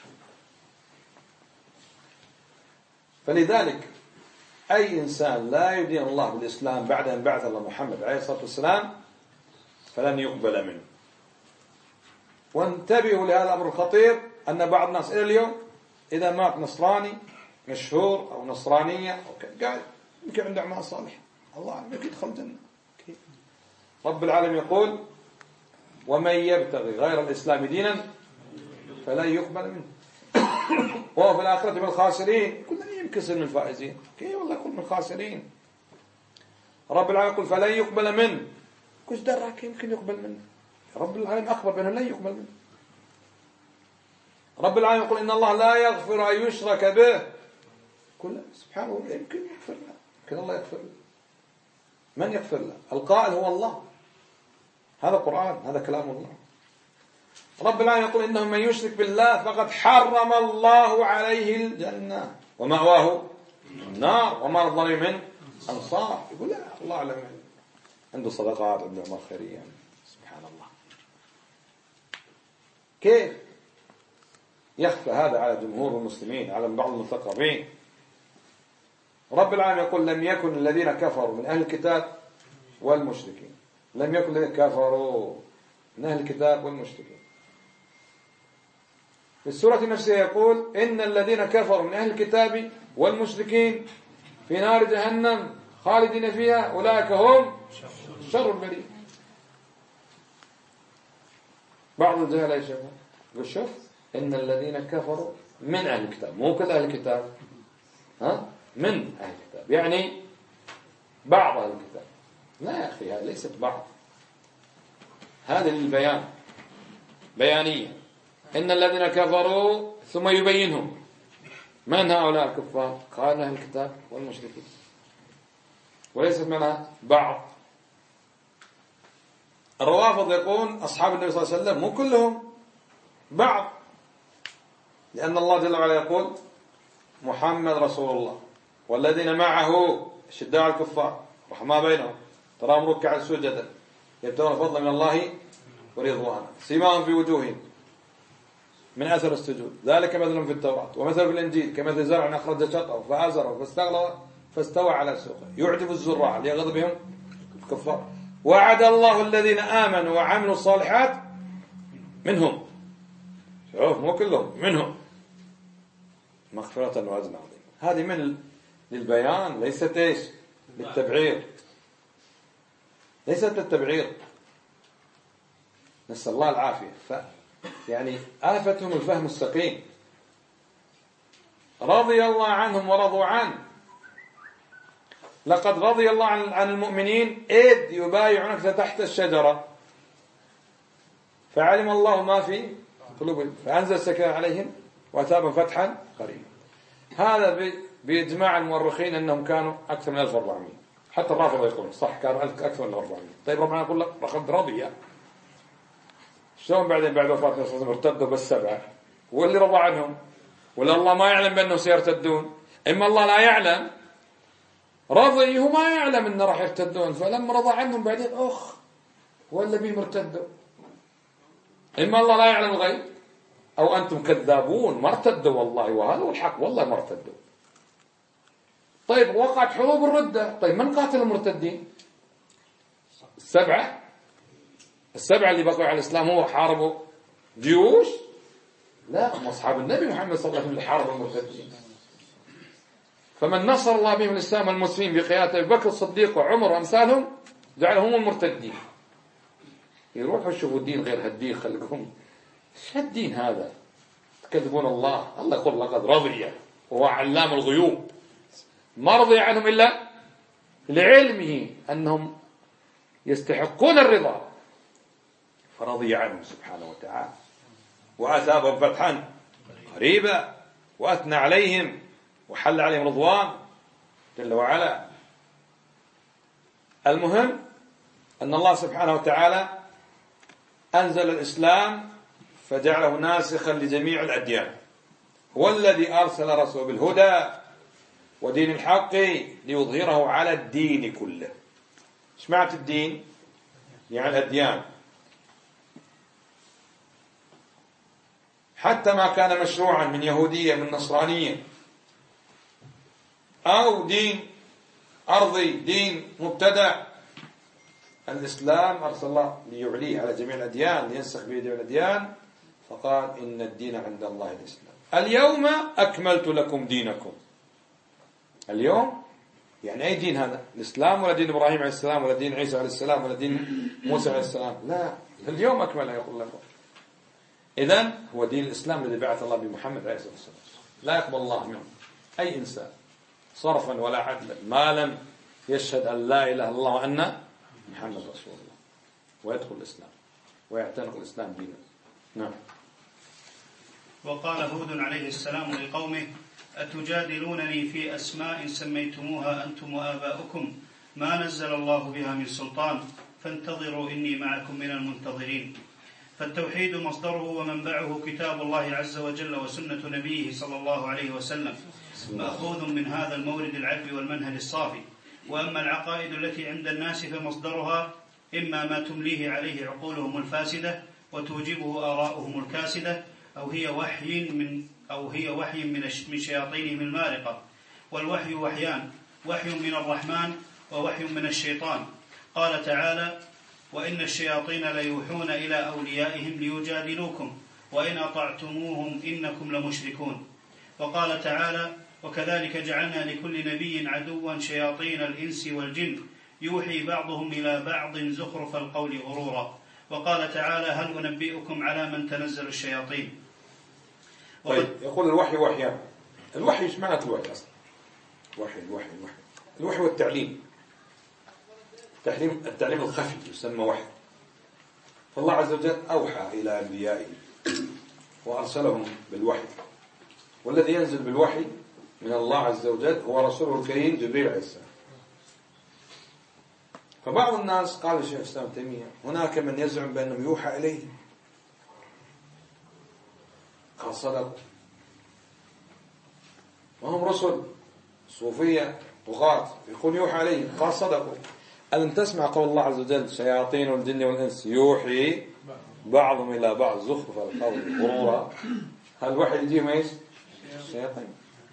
فلذلك أي إنسان لا يدين الله بالإسلام بعد أن بعث الله محمد عليه الصلاة والسلام فلن يقبل منه. وانتبهوا لهذا الأمر الخطير، أن بعض الناس إلى اليوم إذا مات نصراني مشهور أو نصرانية أو قاعد يمكن عنده أعمال صالحة، الله يمكن يدخل الجنة. رب العالمين يقول: ومن يبتغي غير الإسلام دينا فلن يقبل منه وهو في الآخرة من الخاسرين. كلنا ينكسر من الفائزين، كيف والله يكون من الخاسرين. رب العالمين يقول: فلن يقبل منه. كيف دراك يمكن يقبل منه؟ رب العالمين أخبر بأنه لن يقبل منه. رب العالمين يقول: إن الله لا يغفر أن يشرك به. كل سبحانه يمكن يغفر له، يمكن الله يغفر له. من يغفر له؟ القائل هو الله. هذا قرآن، هذا كلام الله. رب العالمين يقول: إنه من يشرك بالله فقد حرم الله عليه الجنة ومأواه النار وما للظالمين من أنصار. يقول: لا، الله أعلم، عنده صدقات، عنده أعمال خيرية. سبحان الله. كيف يخفى هذا على جمهور المسلمين، على بعض المثقفين؟ رب العالمين يقول: لم يكن الذين كفروا من أهل الكتاب والمشركين. لم يكن الذين كفروا من أهل الكتاب والمشركين. في السورة نفسها يقول: إن الذين كفروا من أهل الكتاب والمشركين في نار جهنم خالدين فيها أولئك هم شر البرية. بعض الجهلاء يشوفون يقول: شوف، إن الذين كفروا من أهل الكتاب، مو كل أهل الكتاب، من أهل الكتاب، يعني بعض أهل الكتاب. لا يا أخي، هذه ليست بعض، هذا للبيان، بيانية. إن الذين كفروا، ثم يبينهم من هؤلاء الكفار، قال أهل الكتاب والمشركين، وليست منها بعض. الروافض يقول أصحاب النبي صلى الله عليه وسلم مو كلهم، بعض، لأن الله جل وعلا يقول: محمد رسول الله والذين معه شداء على الكفار رحماء بينهم تراهم ركعا سجدا يبتغون فضلا من الله ورضوانا سيماهم في وجوههم من أثر السجود ذلك مثلهم في التوراة ومثل في الإنجيل كمثل زرع أخرج شطأه فآزره فاستوى على سوقه يعجب الزراع ليغض بهم الكفار وعد الله الذين آمنوا وعملوا الصالحات منهم، شوف مو كلهم، منهم مغفرة وأجر عظيم. هذه من للبيان، ليست ايش؟ للتبعير، ليست للتبعير، نسأل الله العافية. يعني آفتهم الفهم السقيم. رضي الله عنهم ورضوا عنه. لقد رضي الله عن المؤمنين إذ يبايعونك تحت الشجرة فعلم الله ما في قلوبهم فأنزل السكينة عليهم وأتابهم فتحا قريبا. هذا بإجماع المؤرخين أنهم كانوا أكثر من 1400. حتى الرافضة يقول صح كانوا أكثر من 400. طيب ربنا يقول لك لقد رضي، شلون بعد وفاة النبي صلى الله عليه وسلم ارتدوا بالسبعة؟ واللي رضى عنهم؟ ولا الله ما يعلم بأنه سيرتدون؟ إما الله لا يعلم رضي هو ما يعلم أنه راح يرتدون، فلما رضى عنهم بعدين ولا بهم ارتدوا. إما الله لا يعلم الغيب أو أنتم كذابون، ما ارتدوا والله، وهذا هو الحق، والله ما ارتدوا. طيب وقعت حروب الردة، طيب من قاتل المرتدين؟ السبعة اللي بقوا على الإسلام هو حاربوا جيوش؟ لا، هم أصحاب النبي محمد صلى الله عليه وسلم اللي حاربوا المرتدين. فمن نصر الله بهم الإسلام والمسلمين بقيادة أبي بكر الصديق وعمر وأمثالهم جعلهم هم المرتدين. يروحوا يشوفوا الدين غير هالدين، خليكم ايش هالدين هذا؟ تكذبون الله يقول لقد رضي وهو علام الغيوب، ما رضي عنهم إلا لعلمه أنهم يستحقون الرضا، فرضي عنهم سبحانه وتعالى وأثابهم فتحا قريبا وأثنى عليهم وحل عليهم رضوان جل وعلا. المهم أن الله سبحانه وتعالى أنزل الإسلام فجعله ناسخا لجميع الأديان، هو الذي أرسل رسوله بالهدى ودين الحق ليظهره على الدين كله. ايش معنى الدين؟ يعني الأديان، حتى ما كان مشروعا من يهودية من نصرانية أو دين أرضي، دين مبتدع، الإسلام أرسل الله ليعليه على جميع الأديان، لينسخ به جميع الأديان، فقال إن الدين عند الله الإسلام. اليوم أكملت لكم دينكم. اليوم يعني أي دين هذا؟ الإسلام ولا دين إبراهيم عليه السلام ولا دين عيسى عليه السلام ولا دين موسى عليه السلام؟ لا، اليوم أكمل يقول لكم. إذن هو دين الإسلام الذي بعث الله بمحمد عليه الصلاة والسلام، لا يقبل الله منه أي إنسان صرفا ولا عدلا ما لم يشهد أن لا إله إلا الله وأن محمد رسول الله ويدخل الإسلام ويعتنق الإسلام دينا. نعم. وقال هود عليه السلام لقومه أتجادلونني في أسماء سميتموها أنتم وآباؤكم ما نزل الله بها من سلطان فانتظروا إني معكم من المنتظرين. فالتوحيد مصدره ومنبعه كتاب الله عز وجل وسنة نبيه صلى الله عليه وسلم، مأخوذ من هذا المورد العذب والمنهل الصافي. وأما العقائد التي عند الناس فمصدرها إما ما تمليه عليه عقولهم الفاسدة وتوجبه آراؤهم الكاسدة، أو هي وحي من شياطينهم المارقة. والوحي وحيان، وحي من الرحمن ووحي من الشيطان. قال تعالى وإن الشياطين ليوحون إلى أوليائهم ليجادلوكم وإن أطعتموهم إنكم لمشركون. وقال تعالى وكذلك جعلنا لكل نبي عدوا شياطين الإنس والجن يوحي بعضهم إلى بعض زخرف القول غرورا. وقال تعالى هل أنبئكم على من تنزل الشياطين. طيب يقول الوحي وحيان. الوحي ايش معنى الوحي اصلا؟ الوحي والتعليم، التعليم الخفي يسمى وحي. فالله عز وجل أوحى إلى أنبيائه وأرسلهم بالوحي، والذي ينزل بالوحي من الله عز وجل هو رسوله الكريم جبريل عليه السلام. فبعض الناس قال الشيخ الإسلام تيمية هناك من يزعم بأنه يوحى إليه، قال صدقوا وهم رسل صوفية طغاة يقول يوحى إليه، قال صدقوا. ألم تسمع قول الله عز وجل شياطين الجن والإنس يوحي بعضهم إلى بعض زخرف القول غرورا؟ هل الوحي يجيهم ايش؟ الشياطين.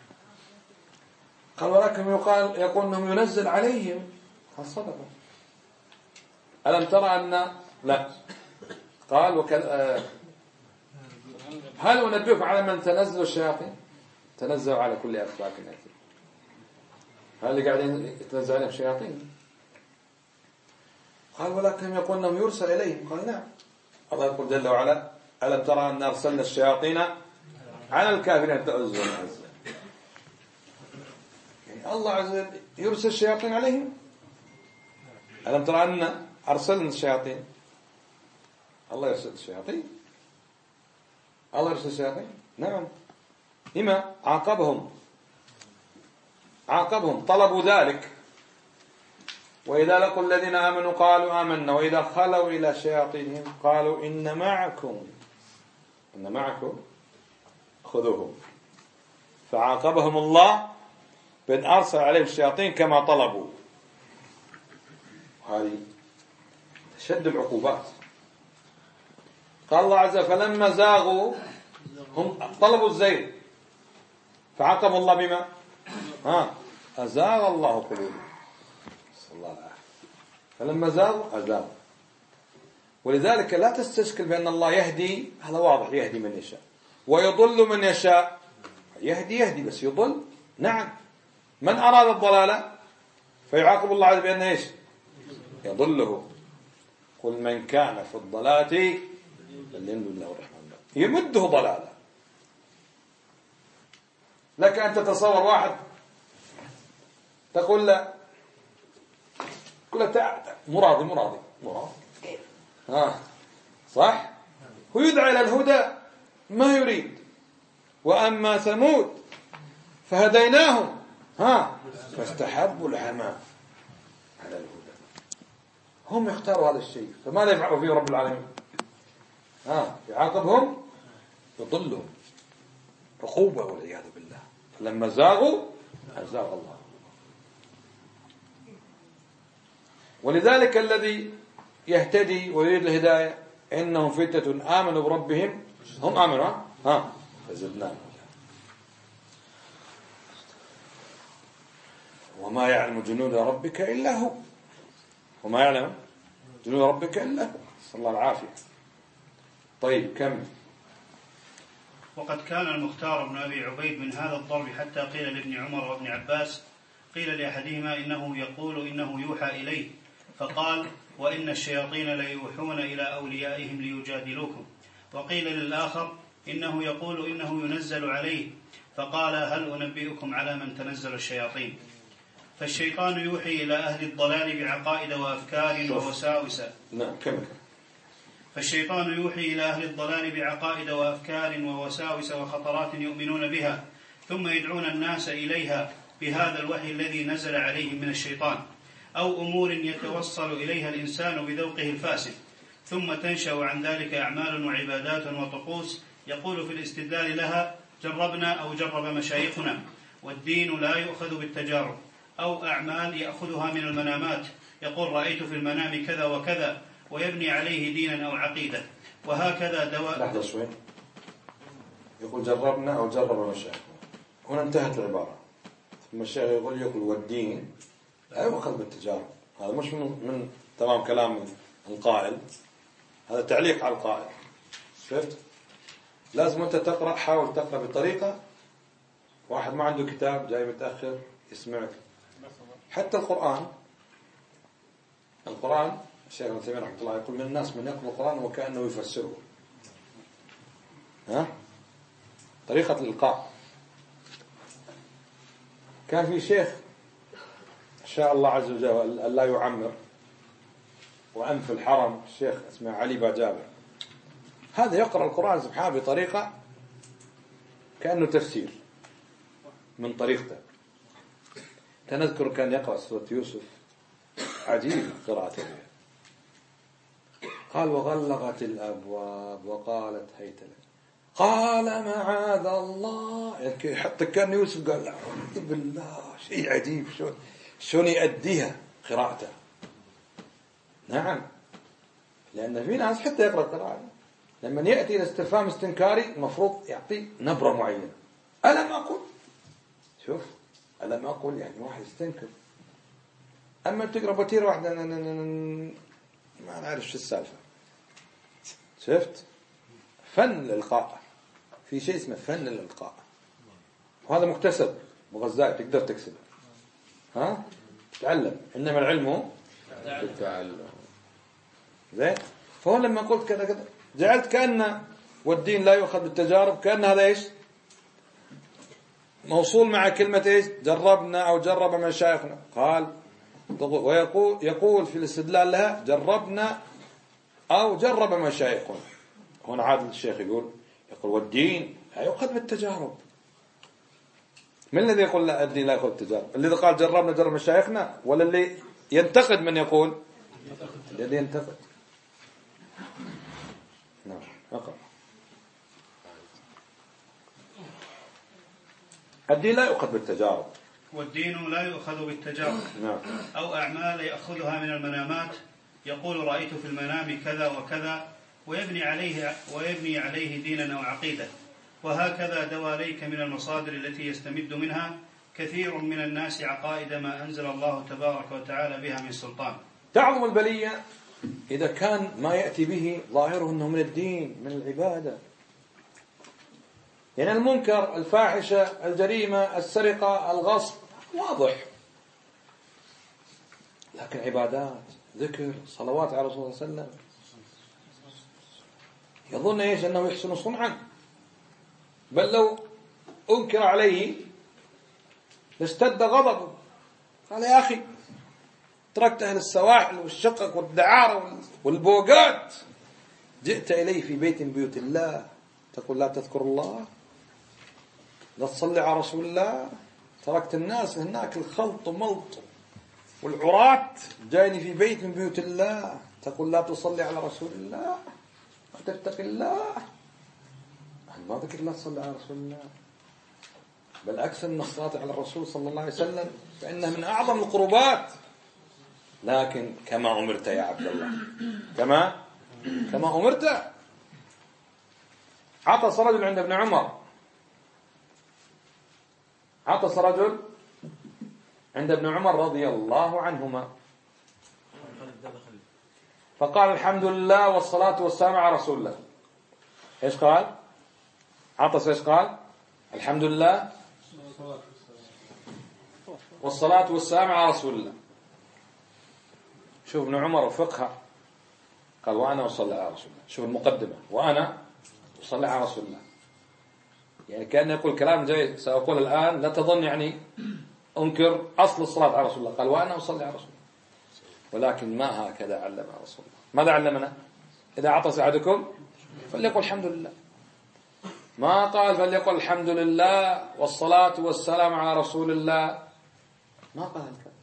قال ولكن يقول انهم ينزل عليهم، قال صدقوا. ألم ترى أن لا قال هل أنبئكم على من تنزل الشياطين؟ تنزلوا على كل أفاك أثيم. هل اللي قاعدين يتنزل عليهم الشياطين؟ قال ولكن يقول انهم يرسل اليهم، قال نعم. الله يقول جل وعلا ألم ترى أن أرسلنا الشياطين على الكافرين تؤزون عزا. يعني الله عز وجل يرسل الشياطين عليهم. ألم ترى أن أرسلنا الشياطين، الله يرسل الشياطين، الله يرسل الشياطين نعم. لما عاقبهم طلبوا ذلك. وإذا لقوا الذين آمنوا قالوا آمنا وإذا خلوا إلى شياطينهم قالوا إن معكم خذوهم. فعاقبهم الله بأن أرسل عليهم الشياطين كما طلبوا. هذه تشد العقوبات. قال الله عز وجل فلما زاغوا، هم طلبوا الزيغ فعاقب الله بما أزاغ الله قلوبهم. صلى الله عليه وسلم. فلما زاغوا أزاغوا. ولذلك لا تستشكل بأن الله يهدي، هذا واضح، يهدي من يشاء ويضل من يشاء. يهدي بس يضل. نعم، من أراد الضلالة فيعاقب الله عز وجل بأنه إيش؟ يضله. قل من كان في الضلالة فليمدد الله الرحمن، يمده ضلالا. لك أن تتصور واحد تقول له مراضي صح، هو يدعى إلى الهدى ما يريد. وأما ثمود فهديناهم فاستحبوا العمى على الهدى. هم يختاروا هذا الشيء، فماذا يفعل فيه رب العالمين؟ يعاقبهم، يضلهم عقوبة والعياذ بالله. فلما زاغوا أزاغ الله. ولذلك الذي يهتدي ويريد الهداية إنهم فتنة آمنوا بربهم، هم آمنوا فزدناهم. وما يعلم جنود ربك إلا هو. وما يعلم جنود ربك إلا هو. صلى الله العافية. طيب كم. وقد كان المختار بن أبي عبيد من هذا الضرب حتى قيل لابن عمر وابن عباس، قيل لأحدهما إنه يقول إنه يوحى إليه، فقال وإن الشياطين ليوحون إلى أوليائهم ليجادلوكم. وقيل للآخر إنه يقول إنه ينزل عليه، فقال هل أنبئكم على من تنزل الشياطين. فالشيطان يوحي إلى أهل الضلال بعقائد وأفكار ووساوس. فالشيطان يوحي إلى أهل الضلال بعقائد وأفكار ووساوس وخطرات يؤمنون بها، ثم يدعون الناس إليها بهذا الوحي الذي نزل عليهم من الشيطان، أو أمور يتوصل إليها الإنسان بذوقه الفاسد، ثم تنشأ عن ذلك أعمال وعبادات وطقوس يقول في الاستدلال لها جربنا أو جرب مشايخنا. والدين لا يؤخذ بالتجارب. أو أعمال يأخذها من المنامات، يقول رأيت في المنام كذا وكذا، ويبني عليه دينا أو عقيدة. وهكذا دواء. لحظة شوي، يقول جربنا أو جرب مشايخنا، هنا انتهت العبارة. المشايخ يقول والدين لا يؤخذ بالتجارب. هذا مش من تمام كلام القائل، هذا تعليق على القائل. شفت؟ لازم أنت تقرأ، حاول تقرأ بطريقة. واحد ما عنده كتاب جاي متأخر يسمعك. حتى القرآن الشيخ ابن تيمية رحمه الله يقول من الناس من يقرأ القرآن وكأنه يفسره. طريقة الإلقاء. كان في شيخ شاء الله عز وجل ألا يعمر وأنف الحرم، الشيخ اسمه علي باجابر. هذا يقرأ القرآن سبحانه بطريقة كأنه تفسير من طريقته. تنذكر كان يقرأ سورة يوسف، عجيب قراءته. قال وغلقت الأبواب وقالت هيت لك، قال معاذ الله. يعني حتى كان يوسف قال أعوذ بالله، شيء عجيب شلون يؤديها قراءته. نعم، لأن في ناس حتى يقرأ القرآن لما يأتي إلى استفهام استنكاري المفروض يعطي نبرة معينة. ألم أقول، شوف ألم أقول يعني واحد يستنكر. أما تقرأ بطيرة واحدة ما نعرف شو السالفة. شفت؟ فن الإلقاء، في شيء اسمه فن الإلقاء، وهذا مكتسب مغذاء تقدر تكسبه. تعلم، إنما العلم بالتعلم. زين. فهو لما قلت كذا جعلت كأن والدين لا يؤخذ بالتجارب، كأن هذا إيش موصول مع كلمة إيش جربنا أو جرب مشايخنا. قال ويقول في الاستدلال لها جربنا أو جرب مشايخنا. هنا عاد الشيخ يقول والدين لا يؤخذ بالتجارب. من الذي يقول لا الدين لا يأخذ بالتجارب؟ الذي قال جربنا جرب مشايخنا، ولا اللي ينتقد من يقول؟ الذي ينتقد. نعم. أقرأ. الدين لا يؤخذ بالتجارب. والدين لا يؤخذ بالتجارب أو أعمال يأخذها من المنامات، يقول رأيت في المنام كذا وكذا، ويبني عليه دينا أو عقيدة. وهكذا دواليك من المصادر التي يستمد منها كثير من الناس عقائد ما أنزل الله تبارك وتعالى بها من سلطان. تعظم البلية إذا كان ما يأتي به ظاهره أنه من الدين، من العبادة. يعني المنكر، الفاحشة، الجريمة، السرقة، الغصب واضح، لكن عبادات، ذكر، صلوات على رسول الله صلى الله عليه وسلم، يظن إيش؟ أنه يحسن صنعا. بل لو أنكر عليه لاشتد غضبه، قال يا أخي تركت أهل السواحل والشقق والدعارة والبوقات، جئت إلي في بيت من بيوت الله تقول لا تذكر الله، لا تصلي على رسول الله. تركت الناس هناك الخلط وملط والعراة، جايني في بيت من بيوت الله تقول لا تصلي على رسول الله وتتقي الله. ما ذكر لا تصلي على رسول الله، بل أكثر من الصلاة على الرسول صلى الله عليه وسلم، فإنها من أعظم القربات. لكن كما أمرت يا عبد الله، كما أمرت. عطس رجل عند ابن عمر، عطس رجل عند ابن عمر رضي الله عنهما، فقال الحمد لله والصلاة والسلام على رسول الله. إيش قال؟ عطس إيش قال؟ الحمد لله والصلاة والسلام على رسول الله. شوف ابن عمر وفقها، قال وأنا أصلي على رسول الله. شوف المقدمة، وأنا أصلي على رسول الله، يعني كان يقول كلام جيد سأقول الآن، لا تظن يعني أنكر أصل الصلاة على رسول الله. قال وأنا أصلي على رسول الله، ولكن ما هكذا علمنا رسول الله. ماذا علمنا؟ إذا عطس أحدكم فليقل الحمد لله. ما قال فليقل الحمد لله والصلاة والسلام على رسول الله، ما قال هكذا.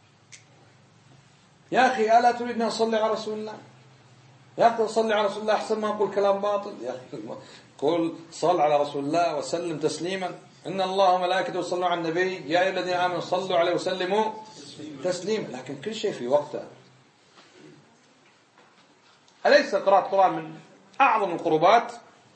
يا أخي ألا تريد أن أصلي على رسول الله؟ يا أخي أصلي على رسول الله أحسن ما أقول كلام باطل. يا أخي قل صل على رسول الله وسلم تسليما، إن الله وملائكته يصلون على النبي يا أيها الذين آمنوا صلوا عليه وسلموا تسليما. لكن كل شيء في وقته. أليس قراءة القرآن من أعظم القربات؟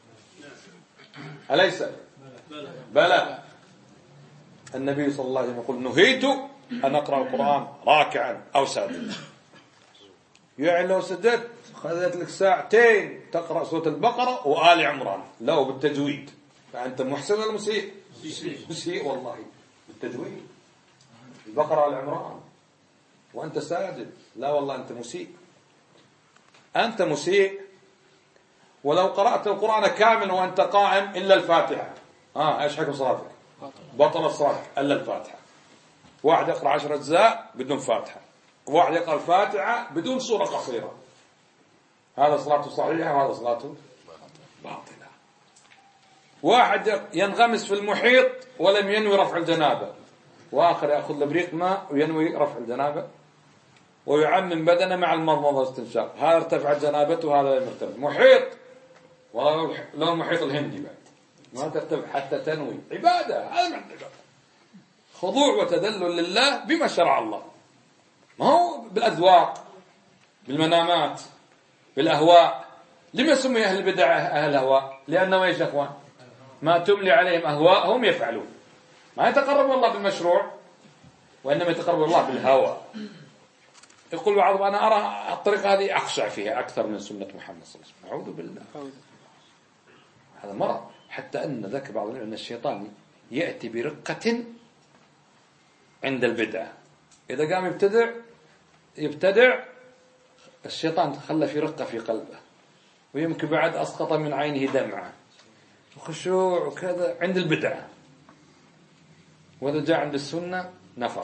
أليس؟ بلى. النبي صلى الله عليه وسلم يقول نهيت أن أقرأ القرآن راكعا أو ساجدا. يعني لو سجدت خذت لك ساعتين تقرأ سورة البقرة وآل عمران، لو بالتجويد، فأنت محسن ولا مسيء؟ مسيء والله بالتجويد، البقرة وآل عمران وأنت ساجد، لا والله أنت مسيء، أنت مسيء. ولو قرأت القرآن كامل وأنت قائم إلا الفاتحة، إيش حكم صلاتك؟ بطل الصلاة إلا الفاتحة. واحد يقرأ 10 أجزاء بدون فاتحة، واحد يقرأ الفاتحة بدون سورة قصيرة، هذا صلاته صحيحة وهذا صلاته باطلة. واحد ينغمس في المحيط ولم ينوي رفع الجنابة، وآخر يأخذ لبريق ماء وينوي رفع الجنابة ويعمم بدنه مع المضمضة والاستنشاق، هذا ارتفعت جنابته وهذا لم يرتفع. محيط، ولو المحيط الهندي بعد ما ترتفع حتى تنوي، عبادة. هذا معنى العبادة، خضوع وتذلل لله بما شرع الله، ما هو بالأذواق، بالمنامات، بالأهواء. لما سمي أهل البدع أهل الأهواء؟ لأنه إيش يا أخوان؟ ما تملي عليهم أهواءهم يفعلون، ما يتقرب الله بالمشروع، وإنما يتقرب الله بالهوى. يقول بعضهم أنا أرى الطريقة هذه أخشع فيها أكثر من سنة محمد صلى الله عليه وسلم. أعوذ بالله، هذا مرض. حتى أن ذكر بعض أن الشيطان يأتي برقة عند البدعة، إذا قام يبتدع الشيطان خلى في رقة في قلبه، ويمكن بعد أسقط من عينه دمعة وخشوع وكذا عند البدعة، وإذا جاء عند السنة نفر.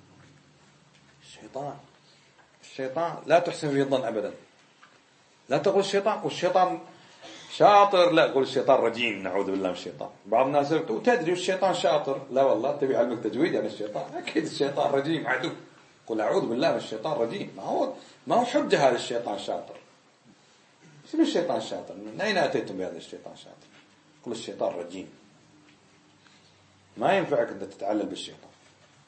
الشيطان لا تحسن فيه الظن أبدا، لا تقول والشيطان شاطر، لا قول الشيطان رجيم، نعوذ بالله من الشيطان. بعض الناس يقول تدري الشيطان شاطر، لا والله تبي علمك تجويد يعني الشيطان أكيد الشيطان رجيم عدو. قل أعوذ بالله من الشيطان رجيم، ما هو حجة هذا الشيطان شاطر. شنو الشيطان شاطر؟ من أين أتيتم بهذا الشيطان شاطر؟ قل الشيطان رجيم، ما ينفعك أنت تتعلم بالشيطان.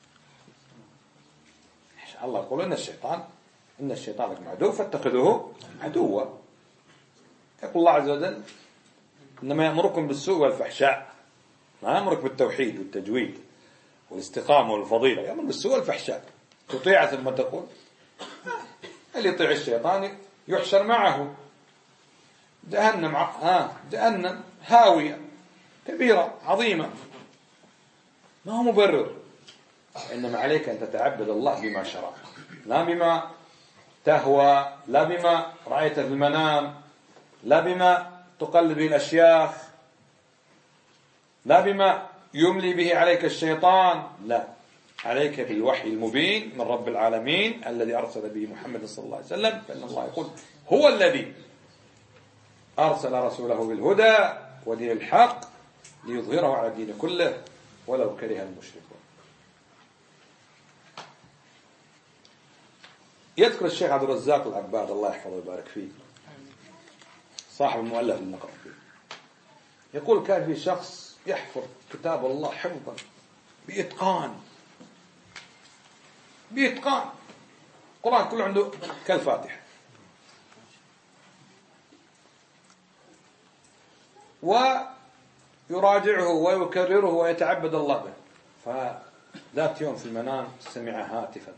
الله يقول إن الشيطان لكم عدو فاتخذوه عدوا. يقول الله عز وجل إنما يأمركم بالسوء والفحشاء، ما يأمرك بالتوحيد والتجويد والاستقامة والفضيلة، يأمر بالسوء والفحشاء. تطيع ثم تقول. اللي يطيع الشيطان يحشر معه جهنم هاوية كبيرة عظيمة، ما هو مبرر. إنما عليك أن تتعبد الله بما شرع، لا بما تهوى، لا بما رأيت في المنام، لا بما تقلد به الأشياخ، لا بما يملي به عليك الشيطان، لا، عليك بالوحي المبين من رب العالمين الذي أرسل به محمد صلى الله عليه وسلم. فإن الله يقول هو الذي أرسل رسوله بالهدى ودين الحق ليظهره على الدين كله ولو كره المشركون. يذكر الشيخ عبد الرزاق العباد الله يحفظه ويبارك فيه صاحب المؤلف اللي نقرأ فيه، يقول كان في شخص يحفظ كتاب الله حفظا بإتقان، القرآن كله عنده كالفاتحة، ويراجعه ويكرره ويتعبد الله به. فذات يوم في المنام سمع هاتفا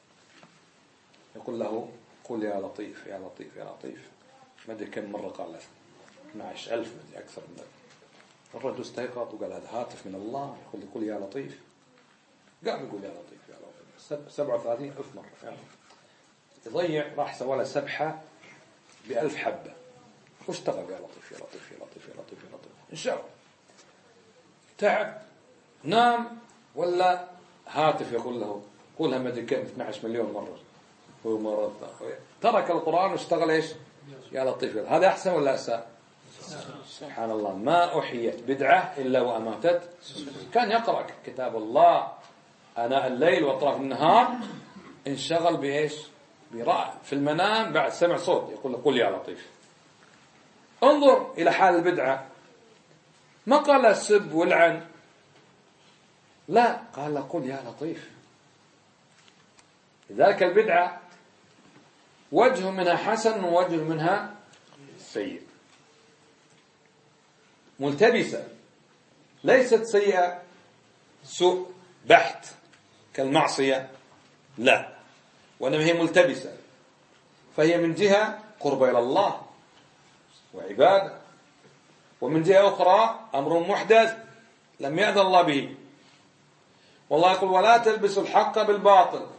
يقول له قل يا لطيف يا لطيف يا لطيف. ما أدري كم مرة قال له 12,000 ما أدري أكثر من ذلك. الرجل استيقظ وقال هذا هاتف من الله يقول يا لطيف. قام يقول يا لطيف يا لطيف 37,000 مرة فعلا. يضيع راح سوى له سبحة ب1000 حبة واشتغل يا لطيف يا لطيف يا لطيف يا لطيف يا لطيف. إن شاء الله تعب نام ولا هاتف يقول له قولها ما أدري كم 12 مليون مرة ترك القرآن واشتغل إيش يا لطيف. هذا أحسن ولا أساء؟ سبحان الله، ما أحيت بدعة إلا وأماتت. كان يقرأ كتاب الله آناء الليل وأطراف النهار، انشغل بإيش برأى في المنام بعد سمع صوت يقول له قل يا لطيف. انظر إلى حال البدعة، ما قال السب والعن، لا، قال له قل يا لطيف. لذلك البدعة وجه منها حسن ووجه منها سيء، ملتبسة، ليست سيئة سوء بحت كالمعصية، لا، وإنما هي ملتبسة، فهي من جهة قرب إلى الله وعبادة، ومن جهة أخرى أمر محدث لم يأذن الله به. والله يقول ولا تلبسوا الحق بالباطل،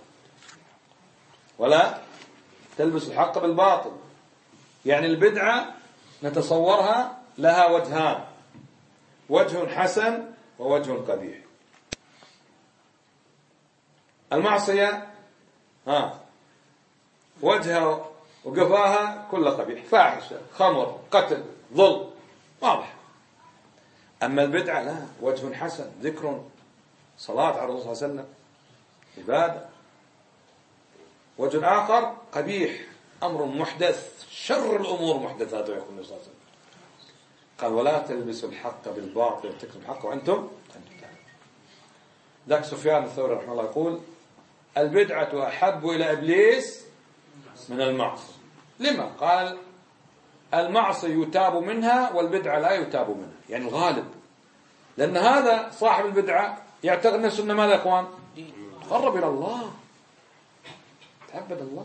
ولا تلبسوا الحق بالباطل. يعني البدعة نتصورها لها وجهان، وجه حسن ووجه قبيح. المعصية وجهها وقفاها كل قبيح، فاحشة، خمر، قتل، ظلم، واضح. أما البدعة لا، وجه حسن، ذكر، صلاة على الرسول صلى الله عليه وسلم، عبادة. وجه آخر قبيح، أمر محدث، شر الأمور محدثاته، يقول النبي صلى الله عليه وسلم. قال ولا تلبسوا الحق بالباطل تكتموا الحق وأنتم تعلمون. ذاك سفيان الثوري رحمه الله يقول البدعة أحب إلى إبليس من المعصية. لما؟ قال المعصية يتاب منها والبدعة لا يتاب منها، يعني الغالب، لأن هذا صاحب البدعة يعتقد نفسه أنه ماذا يا أخوان؟ تقرب إلى الله، تعبد الله.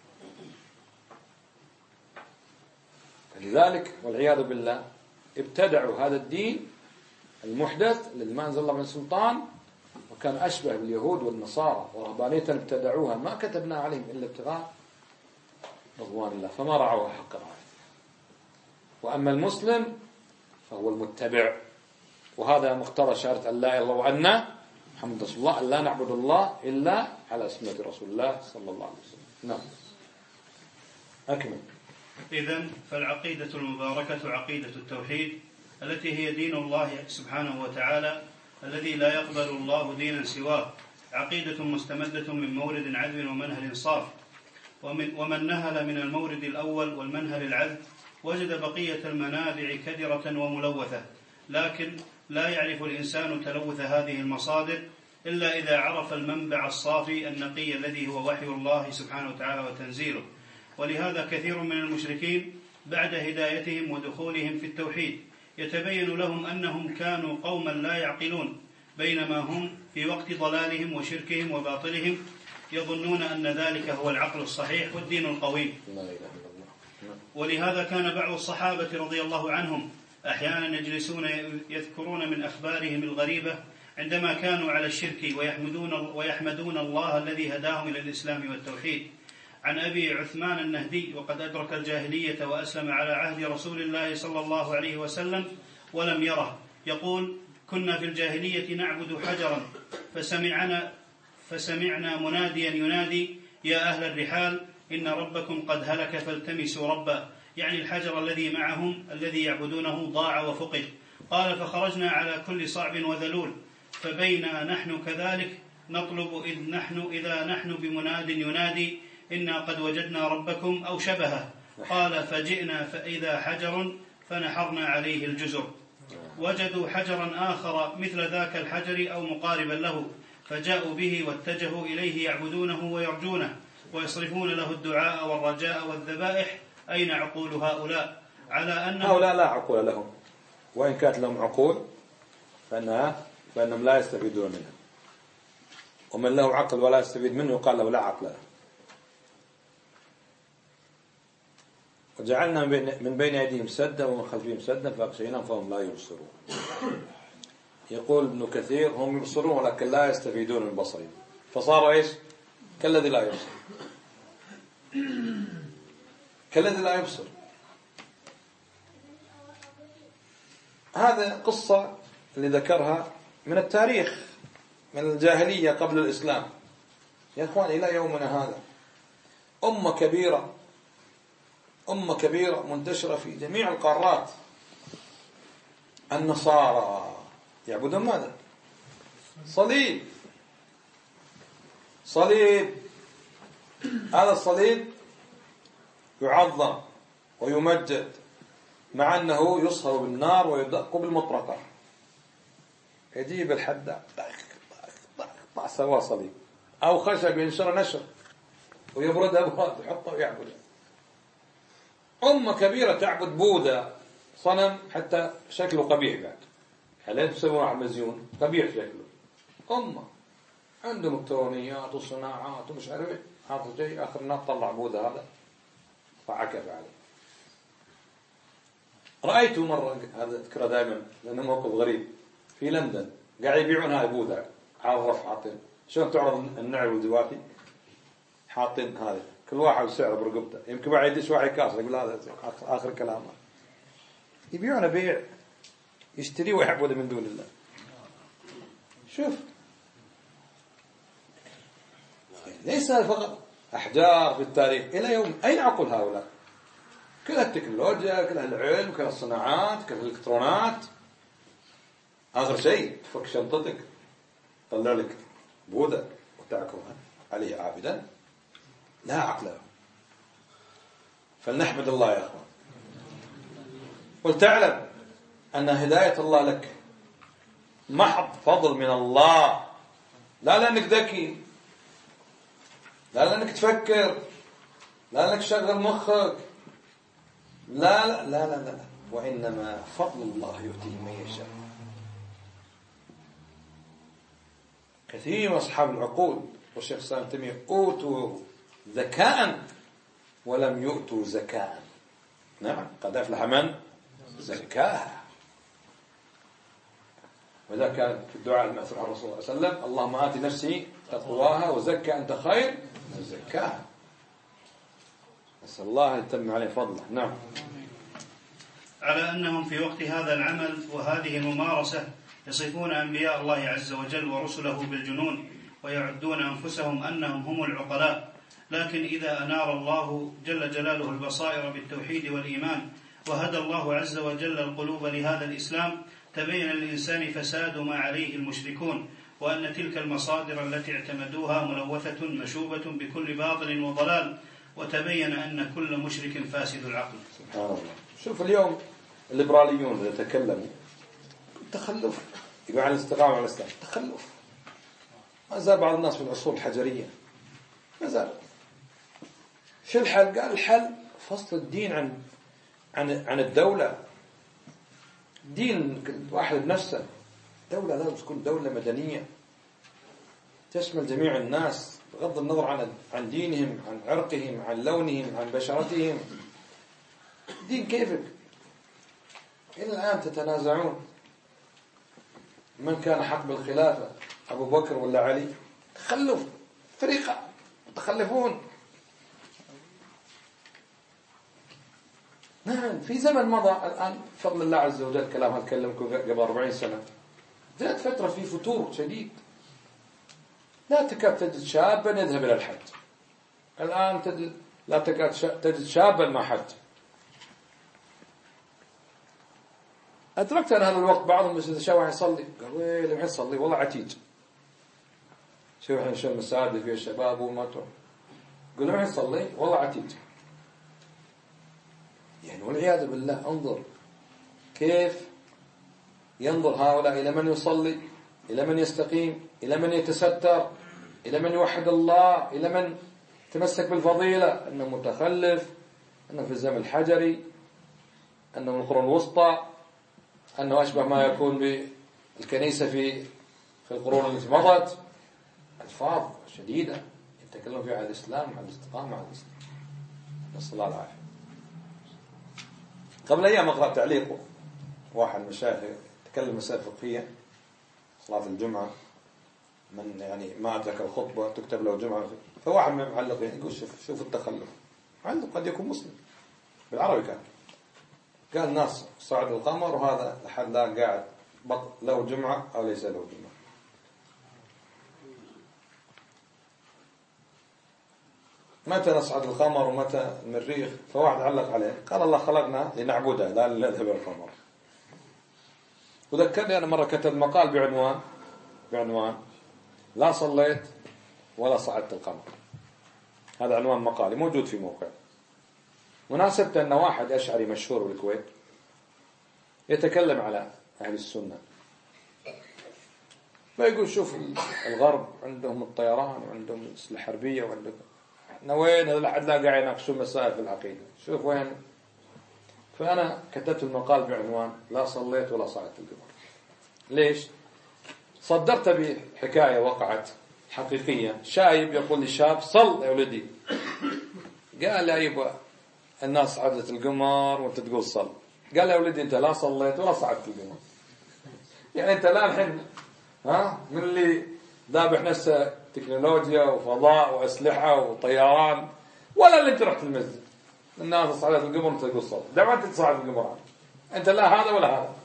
فلذلك والعياذ بالله ابتدعوا هذا الدين المحدث الذي ما أنزل الله من سلطان، وكان أشبه باليهود والنصارى، ورهبانية ابتدعوها ما كتبنا عليهم إلا ابتغاء رضوان الله، فما رعوها حق رعايته. وأما المسلم فهو المتبع، وهذا مقتضى شهادة أن لا إله إلا الله وأن محمد رسول الله، أن لا نعبد الله إلا على سنة رسول الله صلى الله عليه وسلم. نعم، أكمل. إذن فالعقيدة المباركة عقيدة التوحيد التي هي دين الله سبحانه وتعالى الذي لا يقبل الله دينا سواه، عقيدة مستمدة من مورد عذب ومنهل صاف، ومن نهل من المورد الأول والمنهل العذب وجد بقية المنابع كدرة وملوثة، لكن لا يعرف الإنسان تلوث هذه المصادر إلا إذا عرف المنبع الصافي النقي الذي هو وحي الله سبحانه وتعالى وتنزيله. ولهذا كثير من المشركين بعد هدايتهم ودخولهم في التوحيد يتبين لهم أنهم كانوا قوما لا يعقلون، بينما هم في وقت ضلالهم وشركهم وباطلهم يظنون أن ذلك هو العقل الصحيح والدين القويم. ولهذا كان بعض الصحابة رضي الله عنهم أحيانا يجلسون يذكرون من أخبارهم الغريبة عندما كانوا على الشرك ويحمدون الله الذي هداهم إلى الإسلام والتوحيد. عن أبي عثمان النهدي وقد أدرك الجاهلية وأسلم على عهد رسول الله صلى الله عليه وسلم ولم يره، يقول: كنا في الجاهلية نعبد حجرا فسمعنا مناديا ينادي: يا أهل الرحال إن ربكم قد هلك فالتمسوا ربا، يعني الحجر الذي معهم الذي يعبدونه ضاع وفقد. قال: فخرجنا على كل صعب وذلول، فبينا نحن كذلك نطلب إذا نحن بمناد ينادي: إنا قد وجدنا ربكم أو شبهه. قال: فجئنا فإذا حجر فنحرنا عليه الجزر. وجدوا حجرا آخر مثل ذاك الحجر أو مقاربا له، فجاءوا به واتجهوا إليه يعبدونه ويرجونه ويصرفون له الدعاء والرجاء والذبائح. أين عقول هؤلاء؟ على أن هؤلاء لا عقول لهم، وإن كانت لهم عقول فإنهم لا يستفيدون منها، ومن له عقل ولا يستفيد منه قال له لا عقل له. وجعلنا من بين أيديهم سدا ومن خلفهم سدا فأغشيناهم فهم لا يبصرون. يقول ابن كثير: هم يبصرون ولكن لا يستفيدون من بصرهم، فصار إيش؟ كالذي لا يبصر، كالذي لا يبصر. هذا قصة اللي ذكرها من التاريخ، من الجاهلية قبل الإسلام. يا أخوان إلى يومنا هذا أمة كبيرة منتشرة في جميع القارات. النصارى يعبدون ماذا؟ صليب. هذا الصليب يعظم ويمجد، مع أنه يصهر بالنار ويدق بالمطرقة. يجيب الحداد سوى صليب، أو خشب ينشر نشر ويبردها بخاط يحطه ويعبده. أمة كبيرة تعبد بوذا، صنم حتى شكله قبيح بعد، حاليا تسوون على مزيون قبيح شكله. أمة عندهم الكترونيات وصناعات ومش عارف ايه، هذا شيء آخر الناس طلع بوذا هذا فعكف عليه. رأيته مرة، هذا أذكره دائما لأنه موقف غريب، في لندن قاعد يبيعون هاي بوذا على الرف، حاطين شلون تعرض النعل دلوقتي، حاطين هذا كل واحد سعره برقبته، يمكن بعد يدش واحد كاسر يقول هذا آخر كلامه. يبيعونه بيع، يشتري ويعبد من دون الله. شوف، ليس فقط أحجار في التاريخ، إلى يوم أين عقل هؤلاء؟ كل التكنولوجيا، كل العلم، كل الصناعات، كل الإلكترونات، آخر شيء تفك شنطتك طلع لك بوذا وتعكر عليه عابدا. لا عقل له. فلنحمد الله يا أخوان، ولتعلم أن هداية الله لك محض فضل من الله، لا لأنك ذكي، لا لأنك تفكر، لا لأنك شغل مخك، لا لا لا لا لا، وإنما فضل الله يؤتيه من يشاء. كثير من أصحاب العقول والشيخ الإسلام ابن تيمية أوتوا ذكاء ولم يؤتوا زكاء. نعم، قد أفلح من زكاها. وذا كان في الدعاء المأثور عن الرسول صلى الله عليه وسلم: اللهم آت نفسي تقواها وزكى أنت خير من زكاها. نسأل الله أن يتم عليه فضله. نعم. على أنهم في وقت هذا العمل وهذه الممارسة يصفون أنبياء الله عز وجل ورسله بالجنون، ويعدون أنفسهم أنهم هم العقلاء. لكن إذا أنار الله جل جلاله البصائر بالتوحيد والإيمان، وهدى الله عز وجل القلوب لهذا الإسلام، تبين للإنسان فساد ما عليه المشركون، وأن تلك المصادر التي اعتمدوها ملوثة مشوبة بكل باطل وضلال، وتبين أن كل مشرك فاسد العقل. سبحان الله. شوف اليوم الليبراليون يتكلموا تخلف، يقول عن الاستقامة على الإسلام، تخلف. ما زال بعض الناس في العصور الحجرية ما زال. شو الحل؟ قال الحل فصل الدين عن الدولة. دين كل واحد بنفسه. دولة لازم تكون دولة مدنية تشمل جميع الناس بغض النظر عن دينهم، عن عرقهم، عن لونهم، عن بشرتهم. دين كيفك؟ إلى الآن تتنازعون من كان حق بالخلافة، أبو بكر ولا علي؟ تخلف، فريقة متخلفون. نعم في زمن مضى الآن بفضل الله عز وجل، كلام هتكلمكم قبل 40 سنة جاءت فترة في فتور شديد، لا تكاد تجد شابا يذهب إلى الحج. الآن لا تكاد تجد شابا ما حج. أدركت أن هذا الوقت بعضهم إذا شاف واحد يصلي قال ويلي الحين يصلي والله عتيج. شوف الحين شو المساجد فيها الشباب وما تروح قل له الحين يصلي والله عتيج. يعني والعياذ بالله. انظر كيف ينظر هؤلاء إلى من يصلي، إلى من يستقيم، إلى من يتستر، إلى من يوحد الله، إلى من تمسك بالفضيلة، أنه متخلف، أنه في الزمن الحجري، أنه من القرون الوسطى، أنه أشبه ما يكون بالكنيسة في القرون التي مضت. ألفاظ شديدة يتكلم فيها عن الإسلام، عن الاستقامة، عن الإسلام. نسأل الله العافية. قبل أيام أقرأ تعليق واحد من المشايخ تكلم مسائل فقهية صلاة الجمعة، من يعني ما أدرك الخطبة تكتب له جمعة، فواحد من المعلقين يقول شوف التخلف. معلق قد يكون مسلم بالعربي قال الناس صعد القمر وهذا لحد الآن قاعد له جمعة أو ليس له جمعة. متى نصعد القمر ومتى المريخ؟ فواحد علق عليه قال الله خلقنا لنعبده لا نذهب إلى القمر. وذكرني أنا مرة كتب مقال بعنوان لا صليت ولا صعدت القمر. هذا عنوان مقالي موجود في موقع. مناسبة أن واحد أشعري مشهور بالكويت يتكلم على أهل السنة، فيقول شوف الغرب عندهم الطيران وعندهم الأسلحة الحربية وعندهم وين هذا لحد لا قاعد يناقشون مسائل في العقيدة. شوف وين. فأنا كتبت المقال بعنوان لا صليت ولا صعدت القمر. ليش؟ صدرت بحكاية وقعت حقيقية. شايب يقول للشاب صل يا ولدي، قال يا يبا الناس صعدت القمر وانت تقول صل. قال يا ولدي انت لا صليت ولا صعدت القمر. يعني انت لا الحين من اللي ذابح نفسه تكنولوجيا وفضاء وأسلحة وطيران، ولا اللي انت رحت المسجد الناس صعدت القمر وانت تقول صل. دعوة انت تصعد القمر انت لا هذا ولا هذا.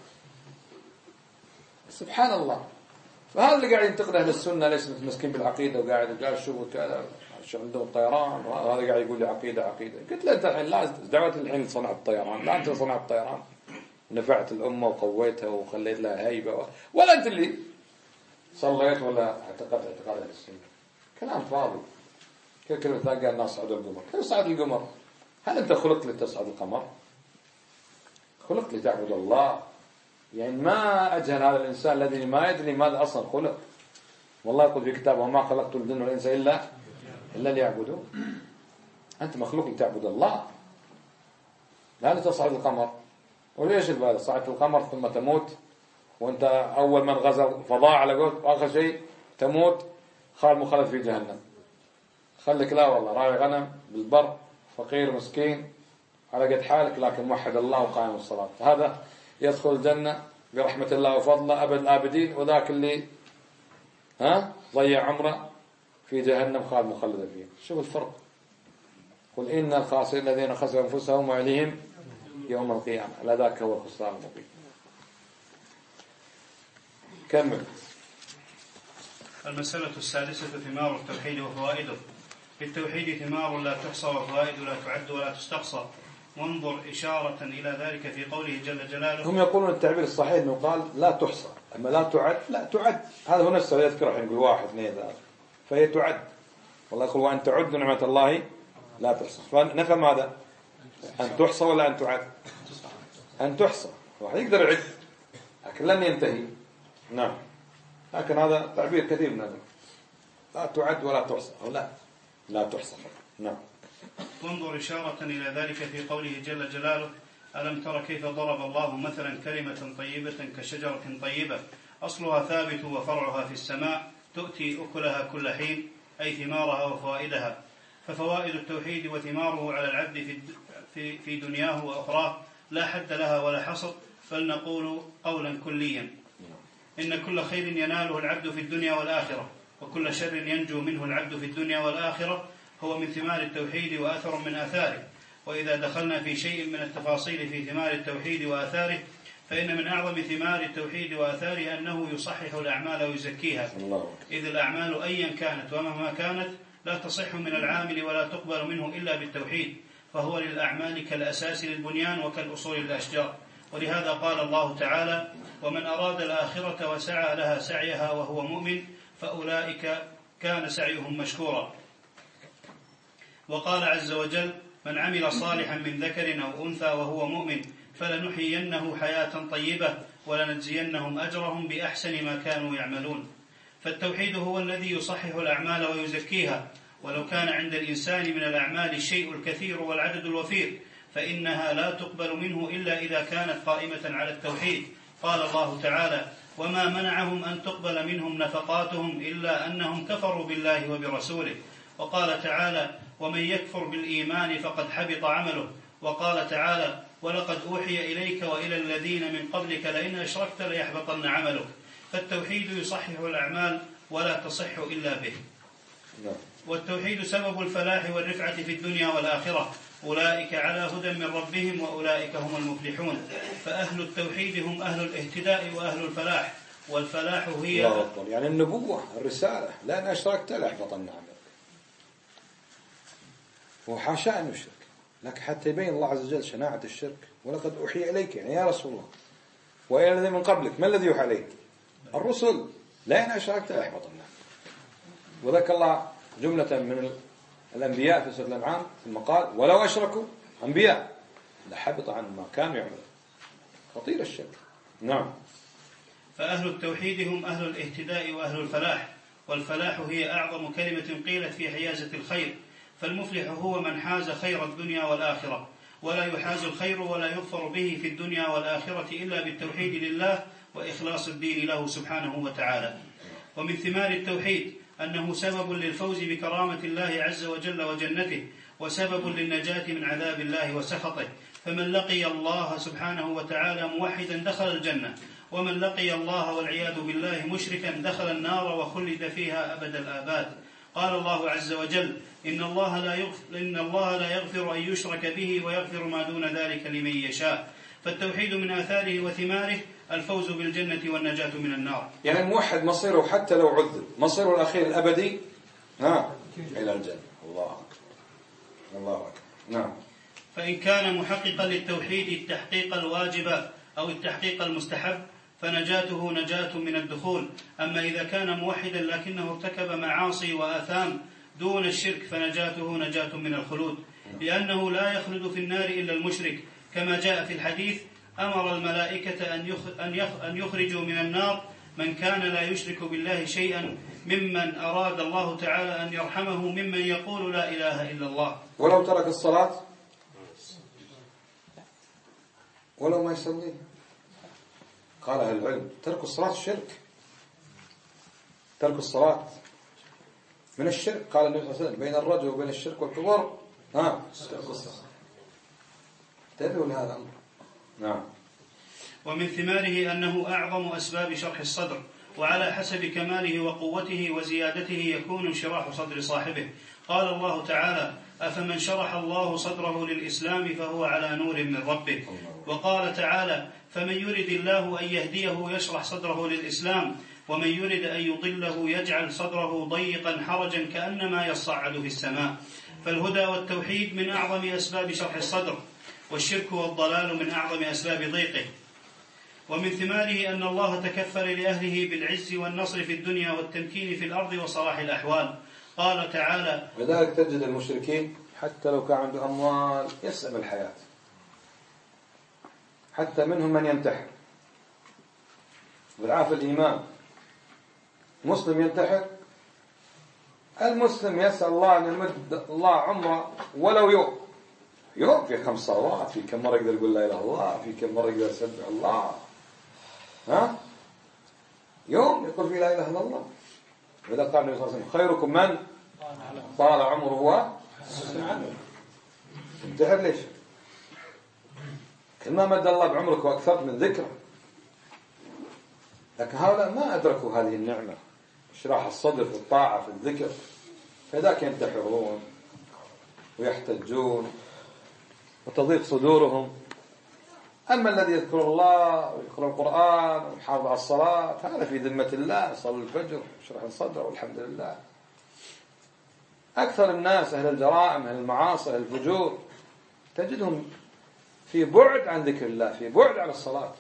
سبحان الله. فهذا اللي قاعد ينتقد أهل السنة ليش متمسكين بالعقيدة وقاعد شو كذا شو عندهم طيران وهذا قاعد يقول لي عقيدة. قلت له أنت الحين لا دعوة الحين صنعت الطيران، لا أنت صنعت الطيران نفعت الأمة وقويتها وخليت لها هيبة، ولا أنت اللي صليت ولا اعتقدت اعتقاد أهل السنة. كلام فاضي. كلمة قال الناس صعدوا القمر. كيف صعد القمر؟ هل أنت خلقت لتصعد القمر؟ خلقت لتعبد الله. يعني ما أجهل هذا الإنسان الذي ما يدري ماذا أصلا خلق. والله يقول في كتابه وما خلقت الجن والإنس إلا ليعبدوا. أنت مخلوق لتعبد الله لا لتصعد القمر. وليش البالغ صعدت القمر ثم تموت وأنت أول من غزا فضاء على قول آخر شيء تموت خال مخلد في جهنم. خليك لا والله راعي غنم بالبر فقير مسكين على قد حالك لكن موحد الله وقائم الصلاة، هذا يدخل الجنة برحمة الله وفضله أبد الآبدين، وذاك اللي ضيع عمره في جهنم خالد مخلد فيه. شوف الفرق. قل إن الخاسرين الذين خسروا أنفسهم وأهليهم يوم القيامة لا ذاك هو الخسران المبين. كمل. المسألة السادسة ثمار التوحيد وفوائده. في التوحيد ثمار لا تحصى وفوائد لا تعد ولا تستقصى، وانظر إشارة إلى ذلك في قوله جل جلاله. هم يقولون التعبير الصحيح أنه قال لا تحصى، أما لا تعد لا تعد. هذا هو نفسه يذكر الحين يقول 1 2 3 فهي تعد. والله يقول وأن تعدوا نعمة الله لا تحصى. فنفهم هذا أن تحصى ولا أن تعد؟ أن تحصى. واحد يقدر يعد لكن لن ينتهي. نعم. لكن هذا تعبير كثير من هذا. لا تعد ولا تحصى، أو لا تحصى. نعم. وانظر إشارة إلى ذلك في قوله جل جلاله: ألم تر كيف ضرب الله مثلا كلمة طيبة كشجرة طيبة أصلها ثابت وفرعها في السماء تؤتي أكلها كل حين، أي ثمارها وفوائدها. ففوائد التوحيد وثماره على العبد في دنياه وأخراه لا حد لها ولا حصر، بل نقول قولا كليا: إن كل خير يناله العبد في الدنيا والآخرة، وكل شر ينجو منه العبد في الدنيا والآخرة هو من ثمار التوحيد وأثر من آثاره. وإذا دخلنا في شيء من التفاصيل في ثمار التوحيد وآثاره، فإن من أعظم ثمار التوحيد وآثاره أنه يصحح الأعمال ويزكيها، إذ الأعمال أيا كانت ومهما كانت لا تصح من العامل ولا تقبل منه إلا بالتوحيد، فهو للأعمال كالأساس للبنيان وكالأصول للأشجار. ولهذا قال الله تعالى: ومن أراد الآخرة وسعى لها سعيها وهو مؤمن فأولئك كان سعيهم مشكورا. وقال عز وجل: من عمل صالحا من ذكر أو أنثى وهو مؤمن فلنحيينه حياة طيبة ولنجزينهم أجرهم بأحسن ما كانوا يعملون. فالتوحيد هو الذي يصحح الأعمال ويزكيها، ولو كان عند الإنسان من الأعمال الشيء الكثير والعدد الوفير فإنها لا تقبل منه إلا إذا كانت قائمة على التوحيد. قال الله تعالى: وما منعهم أن تقبل منهم نفقاتهم إلا أنهم كفروا بالله وبرسوله. وقال تعالى: ومن يكفر بالإيمان فقد حبط عمله. وقال تعالى: ولقد أوحي إليك وإلى الذين من قبلك لئن أشركت ليحبطن عملك. فالتوحيد يصحح الأعمال ولا تصح إلا به. والتوحيد سبب الفلاح والرفعة في الدنيا والآخرة، أولئك على هدى من ربهم وأولئك هم المفلحون. فأهل التوحيد هم أهل الاهتداء وأهل الفلاح، والفلاح هي يعني النبوة، الرسالة: لأن أشركت ليحبطن عملك. وحاشا أن يشرك، لكن حتى يبين الله عز وجل شناعة الشرك: ولقد أوحي إليك، يعني يا رسول الله، وإلى الذين من قبلك. ما الذي يوحى إليك؟ الرسل. لأن أشركت ليحبطن عملك. وذكر الله جملة من الأنبياء في سورة الأنعام ثم قال: ولو أشركوا أنبياء لحبط عنهم ما كانوا يعملون. خطير الشرك. نعم. فأهل التوحيد هم أهل الاهتداء وأهل الفلاح، والفلاح هي أعظم كلمة قيلت في حيازة الخير. فالمفلح هو من حاز خير الدنيا والآخرة، ولا يحاز الخير ولا يظفر به في الدنيا والآخرة إلا بالتوحيد لله وإخلاص الدين له سبحانه وتعالى. ومن ثمار التوحيد أنه سبب للفوز بكرامة الله عز وجل وجنته، وسبب للنجاة من عذاب الله وسخطه. فمن لقي الله سبحانه وتعالى موحدا دخل الجنة، ومن لقي الله والعياذ بالله مشركا دخل النار وخلد فيها أبد الآباد. قال الله عز وجل: إن الله لا يغفر أن يشرك به ويغفر ما دون ذلك لمن يشاء. فالتوحيد من آثاره وثماره الفوز بالجنة والنجاة من النار. يعني الموحد مصيره حتى لو عذب مصيره الأخير الأبدي إلى الجنة. الله أكبر، الله أكبر. نعم. فإن كان محققا للتوحيد التحقيق الواجب أو التحقيق المستحب فنجاته نجاة من الدخول. أما إذا كان موحدا لكنه ارتكب معاصي وآثام دون الشرك فنجاته نجاة من الخلود، لأنه لا يخلد في النار إلا المشرك، كما جاء في الحديث: أمر الملائكة أن يخرجوا من النار من كان لا يشرك بالله شيئا ممن أراد الله تعالى أن يرحمه ممن يقول لا إله إلا الله. ولو ترك الصلاة، ولو ما يصلي. قال أهل العلم: ترك الصلاة شرك. ترك الصلاة من الشرك. قال النبي صلى الله عليه وسلم: بين الرجل وبين الشرك والكفر ترك الصلاة. انتبهوا لهذا الأمر. نعم. ومن ثماره أنه أعظم أسباب شرح الصدر، وعلى حسب كماله وقوته وزيادته يكون انشراح صدر صاحبه. قال الله تعالى: أفمن شرح الله صدره للإسلام فهو على نور من ربه. وقال تعالى: فمن يرد الله أن يهديه يشرح صدره للإسلام، ومن يرد أن يضله يجعل صدره ضيقا حرجا كأنما يصعد في السماء. فالهدى والتوحيد من أعظم أسباب شرح الصدر، والشرك والضلال من أعظم أسباب ضيقه. ومن ثماره أن الله تكفل لأهله بالعز والنصر في الدنيا والتمكين في الأرض وصلاح الأحوال. قال تعالى: لذلك تجد المشركين حتى لو كان عنده أموال يسأم الحياة، حتى منهم من ينتحر بالعافية. الإيمان مسلم ينتحر المسلم يسأل الله أن يمد الله عمره ولو يوم في 5 صلوات، في كم مرة يقدر يقول لا إله إلا الله، في كم مرة يقدر يسبح الله، يوم يقول فيه لا إله إلا الله. وإذا قال النبي صلى الله عليه وسلم خيركم من طال عمره وحسن عمله. انتحر ليش؟ كل ما مد الله بعمرك وأكثرت من ذكره. لكن هؤلاء ما أدركوا هذه النعمة، اشراح الصدر في الطاعة في الذكر، فذاك ينتحرون ويحتجون وتضيق صدورهم. أما الذي يذكر الله ويقرأ القرآن ويحافظ على الصلاة هذا في ذمة الله، يصلي الفجر ويشرح الصدر والحمد لله. أكثر الناس أهل الجرائم أهل المعاصي أهل الفجور تجدهم في بعد عن ذكر الله، في بعد عن الصلاة،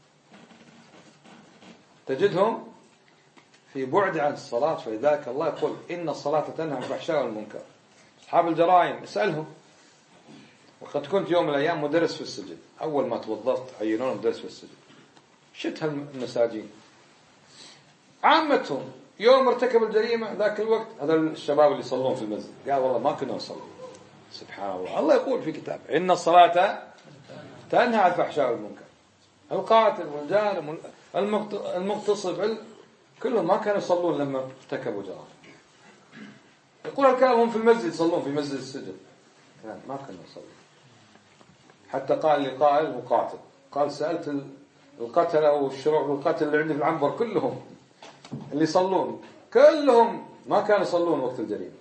تجدهم في بعد عن الصلاة. فلذلك الله يقول إن الصلاة تنهى عن الفحشاء والمنكر. أصحاب الجرائم اسألهم. وقد كنت يوم من الأيام مدرس في السجن، أول ما توظفت عينوني مدرس في السجن. شت هالمساجين عامتهم يوم ارتكب الجريمة ذاك الوقت هذا الشباب اللي يصلون في المسجد قال والله ما كنا نصلي. سبحان الله، الله يقول في كتابه إن الصلاة تنهى عن الفحشاء والمنكر. القاتل والجارم المغتصب كلهم ما كانوا يصلون لما ارتكبوا جرائم. يقول الكلام هم في المسجد يصلون في مسجد السجن، ما كانوا يصلون. حتى قال لي قائل مقاتل قال سألت القتلة والشروع بالقتل اللي عندي في العنبر كلهم اللي يصلون كلهم ما كانوا يصلون وقت الجريمة.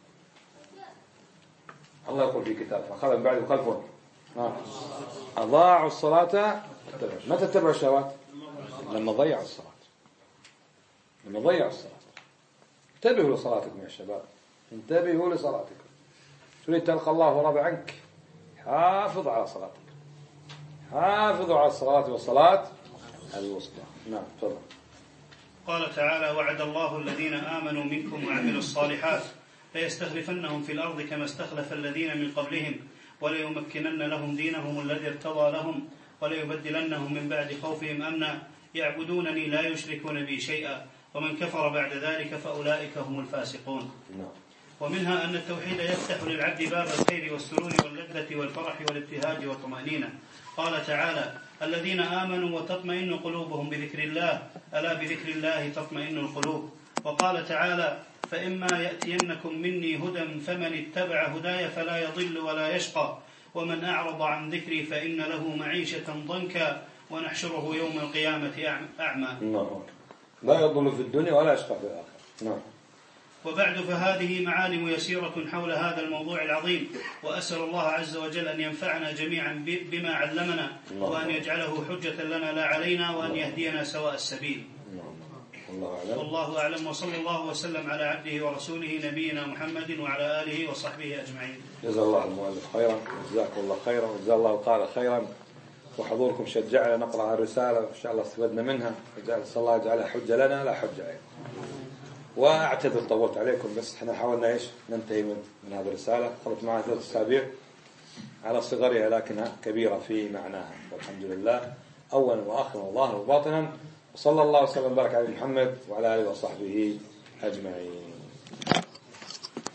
الله يقول في كتاب فأخذ من بعد يخلفون أضاعوا الصلاة. متى تتبعوا الشهوات؟ لما ضيعوا الصلاة. لما ضيعوا الصلاة. انتبهوا لصلاتكم يا شباب، انتبهوا لصلاتكم. تريد تلقى الله وراضي عنك، حافظ على صلاتك، حافظوا على الصلاة والصلاة الوسطى. نعم تفضل. قال تعالى وعد الله الذين آمنوا منكم وعملوا الصالحات ليستخلفنهم في الأرض كما استخلف الذين من قبلهم وليمكنن لهم دينهم الذي ارتضى لهم وليبدلنهم من بعد خوفهم أمنا يعبدونني لا يشركون بي شيئا ومن كفر بعد ذلك فأولئك هم الفاسقون. ومنها أن التوحيد يفتح للعبد باب الخير والسرور واللذة والفرح والابتهاج والطمأنينة. قال تعالى الذين آمنوا وتطمئن قلوبهم بذكر الله ألا بذكر الله تطمئن القلوب. وقال تعالى فإما يأتينكم مني هدى فمن اتبع هداي فلا يضل ولا يشقى ومن أعرض عن ذكري فإن له معيشة ضنكا ونحشره يوم القيامة أعمى. لا يضل في الدنيا ولا يشقى في الآخرة. وبعد فهذه معالم يسيرة حول هذا الموضوع العظيم، وأسأل الله عز وجل أن ينفعنا جميعا بما علمنا وأن يجعله حجة لنا لا علينا وأن يهدينا سواء السبيل. والله أعلم وصلى الله وسلم على عبده ورسوله نبينا محمد وعلى آله وصحبه أجمعين. جزا الله المؤلف خيرا وجزاكم الله خيرا وجزا الله القارئ خيرا، وحضوركم شجعنا نقرأ الرسالة وإن شاء الله استفدنا منها، وجعل الله يجعلها حجة لنا لا حجة علينا. واعتذر طولت عليكم، بس احنا حاولنا ننتهي من هذه الرسالة. خلت معها 3 أسابيع على صغرها لكنها كبيرة في معناها، والحمد لله أولا وآخرا وظاهرا وباطنا. وصلى الله وسلم وبارك على محمد وعلى آله وصحبه أجمعين.